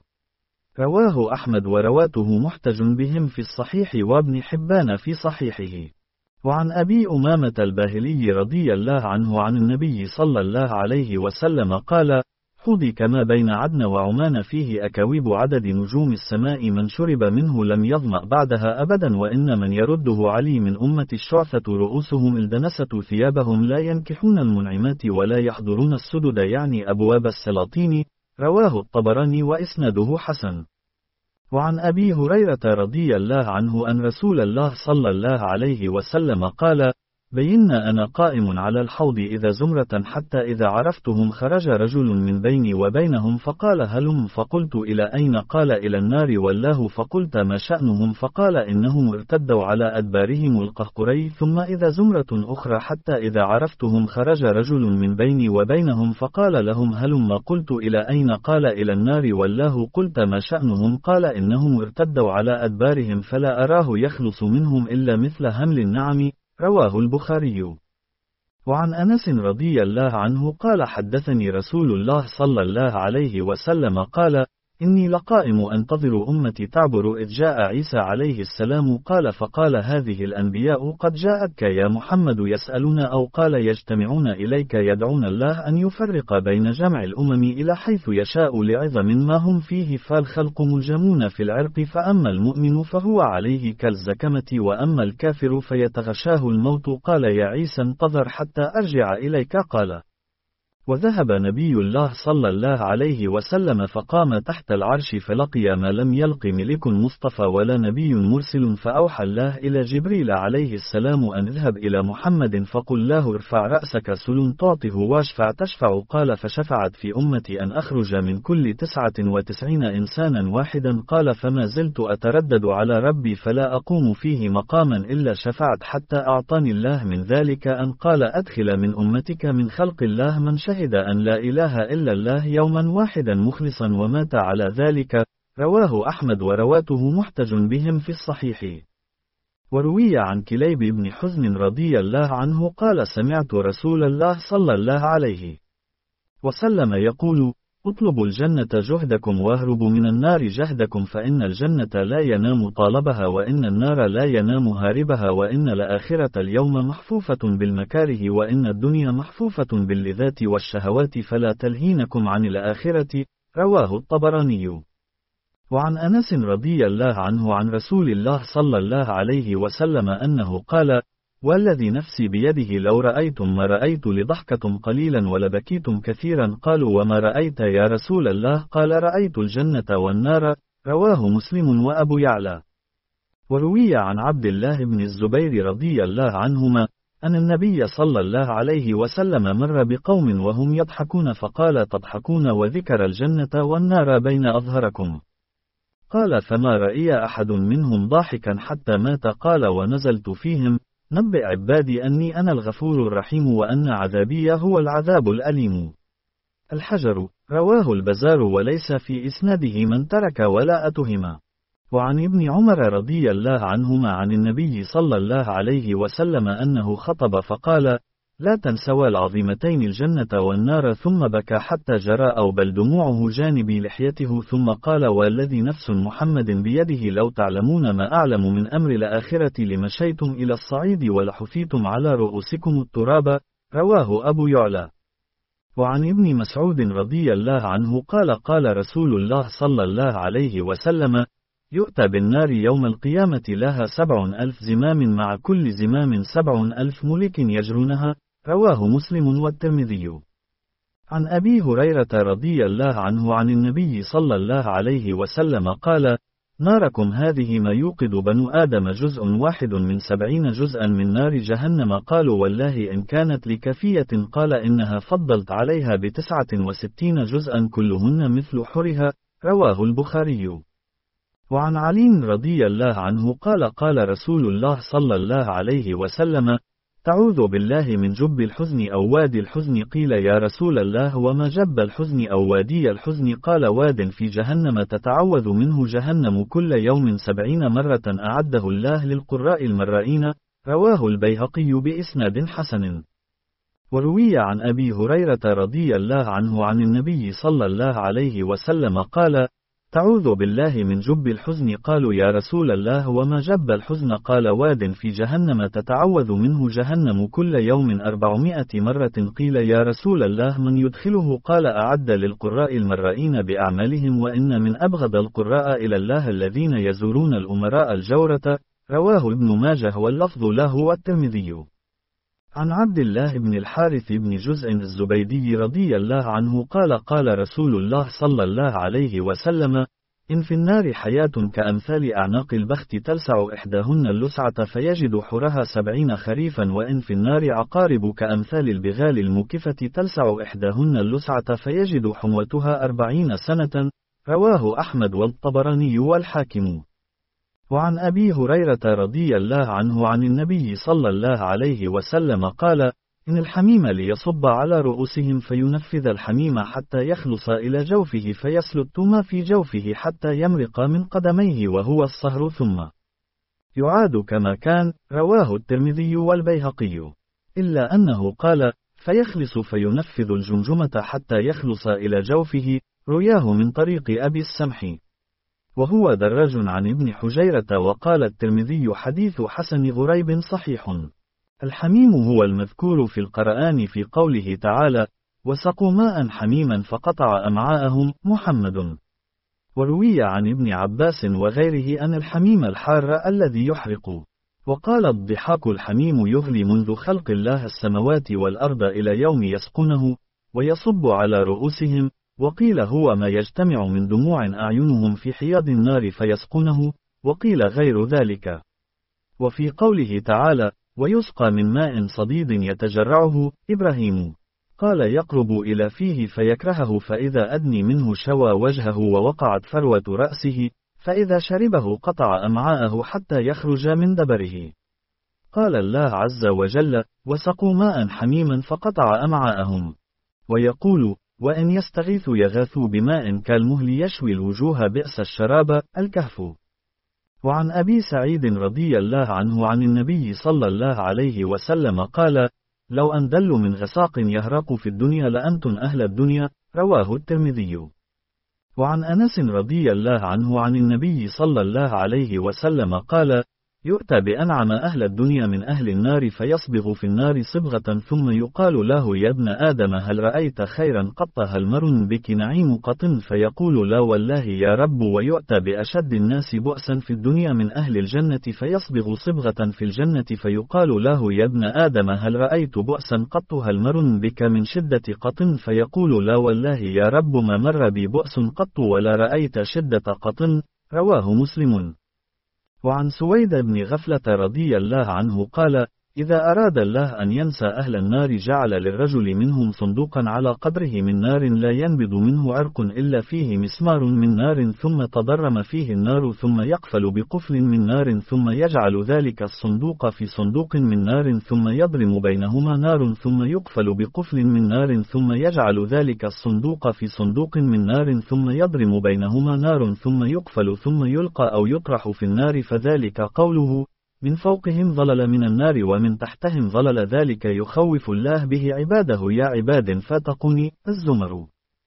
رواه أحمد ورواته محتج بهم في الصحيح وابن حبان في صحيحه. وعن أبي أمامة الباهلي رضي الله عنه عن النبي صلى الله عليه وسلم قال حوضي كما بين عدن وعمان فيه أكاويب عدد نجوم السماء، من شرب منه لم يظمأ بعدها أبدا، وإن من يرده علي من أمة الشعثة رؤوسهم الدنسة ثيابهم لا ينكحون المنعمات ولا يحضرون السدد، يعني أبواب السلاطين. رواه الطبراني وإسناده حسن. وعن أبي هريرة رضي الله عنه أن رسول الله صلى الله عليه وسلم قال بينا أنا قائم على الحوض إذا زمرة حتى إذا عرفتهم خرج رجل من بيني وبينهم فقال هلم، فقلت إلى أين؟ قال إلى النار والله، فقلت ما شأنهم؟ فقال إنهم ارتدوا على أدبارهم القهقري. ثم إذا زمرة أخرى حتى إذا عرفتهم خرج رجل من بيني وبينهم فقال لهم هلم، قلت إلى أين؟ قال إلى النار والله، قلت ما شأنهم؟ قال إنهم ارتدوا على أدبارهم فلا أراه يخلص منهم إلا مثل همل النعم. رواه البخاري. وعن أنس رضي الله عنه قال حدثني رسول الله صلى الله عليه وسلم قال إني لقائم أنتظر أمتي تعبر إذ جاء عيسى عليه السلام. قال فقال هذه الأنبياء قد جاءتك يا محمد يسألون، أو قال يجتمعون إليك يدعون الله أن يفرق بين جمع الأمم إلى حيث يشاء لعظم ما هم فيه، فالخلق ملجمون في العرق، فأما المؤمن فهو عليه كالزكمة وأما الكافر فيتغشاه الموت. قال يا عيسى انتظر حتى أرجع إليك. قال وذهب نبي الله صلى الله عليه وسلم فقام تحت العرش فلقي ما لم يلق ملك مصطفى ولا نبي مرسل، فأوحى الله إلى جبريل عليه السلام أن اذهب إلى محمد فقل له ارفع رأسك سل تعطه واشفع تشفع. قال فشفعت في أمتي أن أخرج من كل تسعة وتسعين إنسانا واحدا. قال فما زلت أتردد على ربي فلا أقوم فيه مقاما إلا شفعت، حتى أعطاني الله من ذلك أن قال أدخل من أمتك من خلق الله من شهد شهد أن لا إله إلا الله يوما واحدا مخلصا ومات على ذلك. رواه أحمد ورواته محتج بهم في الصحيح. وروي عن كليب بن حزن رضي الله عنه قال سمعت رسول الله صلى الله عليه وسلم يقول اطلبوا الجنة جهدكم واهربوا من النار جهدكم، فإن الجنة لا ينام طالبها وإن النار لا ينام هاربها، وإن الآخرة اليوم محفوفة بالمكاره وإن الدنيا محفوفة باللذات والشهوات، فلا تلهينكم عن الآخرة. رواه الطبراني. وعن أنس رضي الله عنه عن رسول الله صلى الله عليه وسلم أنه قال والذي نفسي بيده لو رأيتم ما رأيت لضحكتم قليلا ولبكيتم كثيرا. قالوا وما رأيت يا رسول الله؟ قال رأيت الجنة والنار. رواه مسلم وأبو يعلى. وروي عن عبد الله بن الزبير رضي الله عنهما أن النبي صلى الله عليه وسلم مر بقوم وهم يضحكون فقال تضحكون وذكر الجنة والنار بين أظهركم. قال فما رأي أحد منهم ضاحكا حتى مات. قال ونزلت فيهم نبئ عبادي أني أنا الغفور الرحيم وأن عذابي هو العذاب الأليم. الحجر. رواه البزار وليس في إسناده من ترك ولا أتهم. وعن ابن عمر رضي الله عنهما عن النبي صلى الله عليه وسلم أنه خطب فقال لا تنسوا العظيمتين الجنة والنار ثم بكى حتى جرى أو بل دموعه جانبي لحيته ثم قال والذي نفس محمد بيده لو تعلمون ما أعلم من أمر الآخرة لمشيتم إلى الصعيد ولحفيتم على رؤوسكم التراب. رواه أبو يعلى. وعن ابن مسعود رضي الله عنه قال قال رسول الله صلى الله عليه وسلم يؤتى بالنار يوم القيامة لها سبع ألف زمام مع كل زمام سبع ألف ملك يجرونها. رواه مسلم والترمذي. عن أبي هريرة رضي الله عنه عن النبي صلى الله عليه وسلم قال ناركم هذه ما يوقد بنو آدم جزء واحد من سبعين جزءا من نار جهنم. قالوا والله إن كانت لكفية. قال إنها فضلت عليها بتسعة وستين جزءا كلهن مثل حرها. رواه البخاري. وعن علي رضي الله عنه قال قال رسول الله صلى الله عليه وسلم تعوذ بالله من جب الحزن أو وادي الحزن. قيل يا رسول الله وما جب الحزن أو وادي الحزن؟ قال واد في جهنم تتعوذ منه جهنم كل يوم سبعين مرة أعده الله للقراء المرائين. رواه البيهقي بإسناد حسن. وروي عن أبي هريرة رضي الله عنه عن النبي صلى الله عليه وسلم قال تعوذ بالله من جب الحزن. قالوا يا رسول الله وما جب الحزن؟ قال واد في جهنم تتعوذ منه جهنم كل يوم أربعمائة مرة. قيل يا رسول الله من يدخله؟ قال أعد للقراء المرائين بأعمالهم وإن من أبغض القراء إلى الله الذين يزورون الأمراء الجورة. رواه ابن ماجه واللفظ له والترمذي. عن عبد الله بن الحارث بن جزء الزبيدي رضي الله عنه قال قال رسول الله صلى الله عليه وسلم إن في النار حياة كأمثال أعناق البخت تلسع إحداهن اللسعة فيجد حرها سبعين خريفا وإن في النار عقارب كأمثال البغال الموكفة تلسع إحداهن اللسعة فيجد حموتها أربعين سنة. رواه أحمد والطبراني والحاكم. وعن أبي هريرة رضي الله عنه عن النبي صلى الله عليه وسلم قال إن الحميم ليصب على رؤوسهم فينفذ الحميم حتى يخلص إلى جوفه فيسلت ما في جوفه حتى يمرق من قدميه وهو الصهر ثم يعاد كما كان. رواه الترمذي والبيهقي. إلا أنه قال فيخلص فينفذ الجمجمة حتى يخلص إلى جوفه. رواه من طريق أبي السمح وهو دراج عن ابن حجيرة. وقال الترمذي حديث حسن غريب صحيح. الحميم هو المذكور في القرآن في قوله تعالى وسقوا ماء حميما فقطع أمعاءهم. محمد. وروي عن ابن عباس وغيره أن الحميم الحار الذي يحرق. وقال الضحاك الحميم يغلي منذ خلق الله السماوات والأرض إلى يوم يسقونه ويصب على رؤوسهم. وقيل هو ما يجتمع من دموع أعينهم في حياض النار فيسقونه. وقيل غير ذلك. وفي قوله تعالى ويسقى من ماء صديد يتجرعه. إبراهيم قال يقرب إلى فيه فيكرهه فإذا أدني منه شوى وجهه ووقعت فروة رأسه فإذا شربه قطع أمعاءه حتى يخرج من دبره. قال الله عز وجل وسقوا ماء حميما فقطع أمعاءهم. ويقول وإن يستغيثوا يغاثوا بماء كالمهل يشوي الوجوه بئس الشراب. الكهف. وعن أبي سعيد رضي الله عنه عن النبي صلى الله عليه وسلم قال لو أن دلوا من غساق يهرق في الدنيا لأنتم أهل الدنيا. رواه الترمذي. وعن أنس رضي الله عنه عن النبي صلى الله عليه وسلم قال يؤتى بأنعم أهل الدنيا من أهل النار فيصبغ في النار صبغة ثم يقال له يا ابن آدم هل رأيت خيرا قط هل مر بك نعيم قط فيقول لا والله يا رب ويؤتى بأشد الناس بؤسا في الدنيا من أهل الجنة فيصبغ صبغة في الجنة فيقال له يا ابن آدم هل رأيت بؤسا قط هل مر بك من شدة قط فيقول لا والله يا رب ما مر بي بؤس قط ولا رأيت شدة قط. رواه مسلم. وعن سويد بن غفلة رضي الله عنه قال: إذا أراد الله أن ينسى أهل النار جعل للرجل منهم صندوقا على قدره من نار لا ينبض منه عرق إلا فيه مسمار من نار ثم تضرم فيه النار ثم يقفل بقفل من نار ثم يجعل ذلك الصندوق في صندوق من نار ثم يضرم بينهما نار ثم يقفل بقفل من نار ثم يجعل ذلك الصندوق في صندوق من نار ثم يضرم بينهما نار ثم يقفل ثم يلقى أو يطرح في النار فذلك قوله: من فوقهم ظلل من النار ومن تحتهم ظلل ذلك يخوف الله به عباده يا عباد فاتقوني. الزمر.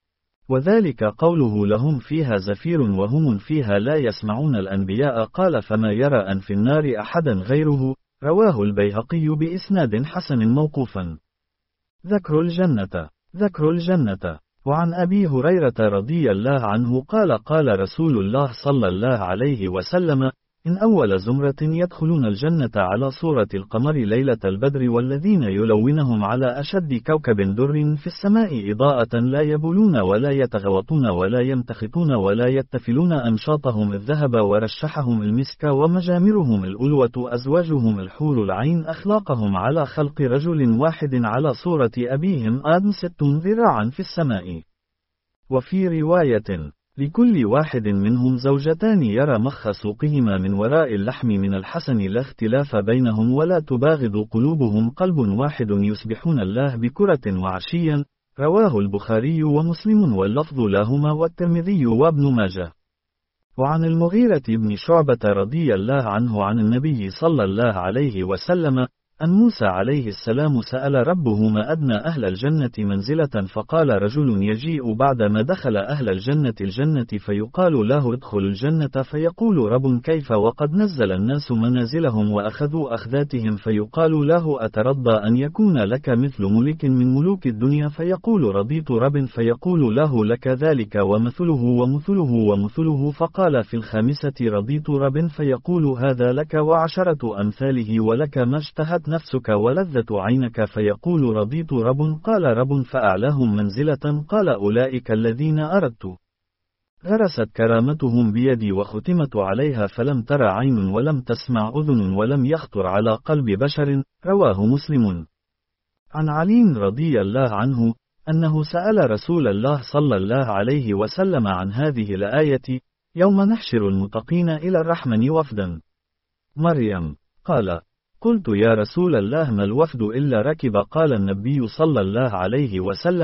وذلك قوله لهم فيها زفير وهم فيها لا يسمعون الأنبياء قال فما يرى أن في النار أحدا غيره. رواه البيهقي بإسناد حسن موقوفا. ذكر الجنة. ذكر الجنة. وعن أبي هريرة رضي الله عنه قال قال رسول الله صلى الله عليه وسلم: إن أول زمرة يدخلون الجنة على صورة القمر ليلة البدر والذين يلونهم على أشد كوكب در في السماء إضاءة لا يبولون ولا يتغوطون ولا يمتخطون ولا يتفلون أمشاطهم الذهب ورشحهم المسك ومجامرهم الألوة أزواجهم الحور العين أخلاقهم على خلق رجل واحد على صورة أبيهم آدم ست ذراعا في السماء. وفي رواية: لكل واحد منهم زوجتان يرى مخ سوقهما من وراء اللحم من الحسن لا اختلاف بينهم ولا تباغض قلوبهم قلب واحد يسبحون الله بكرة وعشيا. رواه البخاري ومسلم واللفظ لهما والترمذي وابن ماجه. وعن المغيرة بن شعبة رضي الله عنه عن النبي صلى الله عليه وسلم أن موسى عليه السلام سأل ربه ما أدنى أهل الجنة منزلة فقال رجل يجيء بعدما دخل أهل الجنة الجنة فيقال له ادخل الجنة فيقول رب كيف وقد نزل الناس منازلهم وأخذوا أخذاتهم فيقال له أترضى أن يكون لك مثل ملك من ملوك الدنيا فيقول رضيت رب فيقول له لك ذلك ومثله ومثله ومثله فقال في الخامسة رضيت رب فيقول هذا لك وعشرة أمثاله ولك ما اشتهت نفسك ولذة عينك فيقول رضيت رب قال رب فأعلاهم منزلة قال أولئك الذين أردت غرست كرامتهم بيدي وختمت عليها فلم تر عين ولم تسمع أذن ولم يخطر على قلب بشر. رواه مسلم. عن علي رضي الله عنه أنه سأل رسول الله صلى الله عليه وسلم عن هذه الآية: يوم نحشر المتقين إلى الرحمن وفدا. مريم. قال: قلت يا رسول الله ما الوفد إلا ركب؟ قال النبي صلى الله عليه وسلم: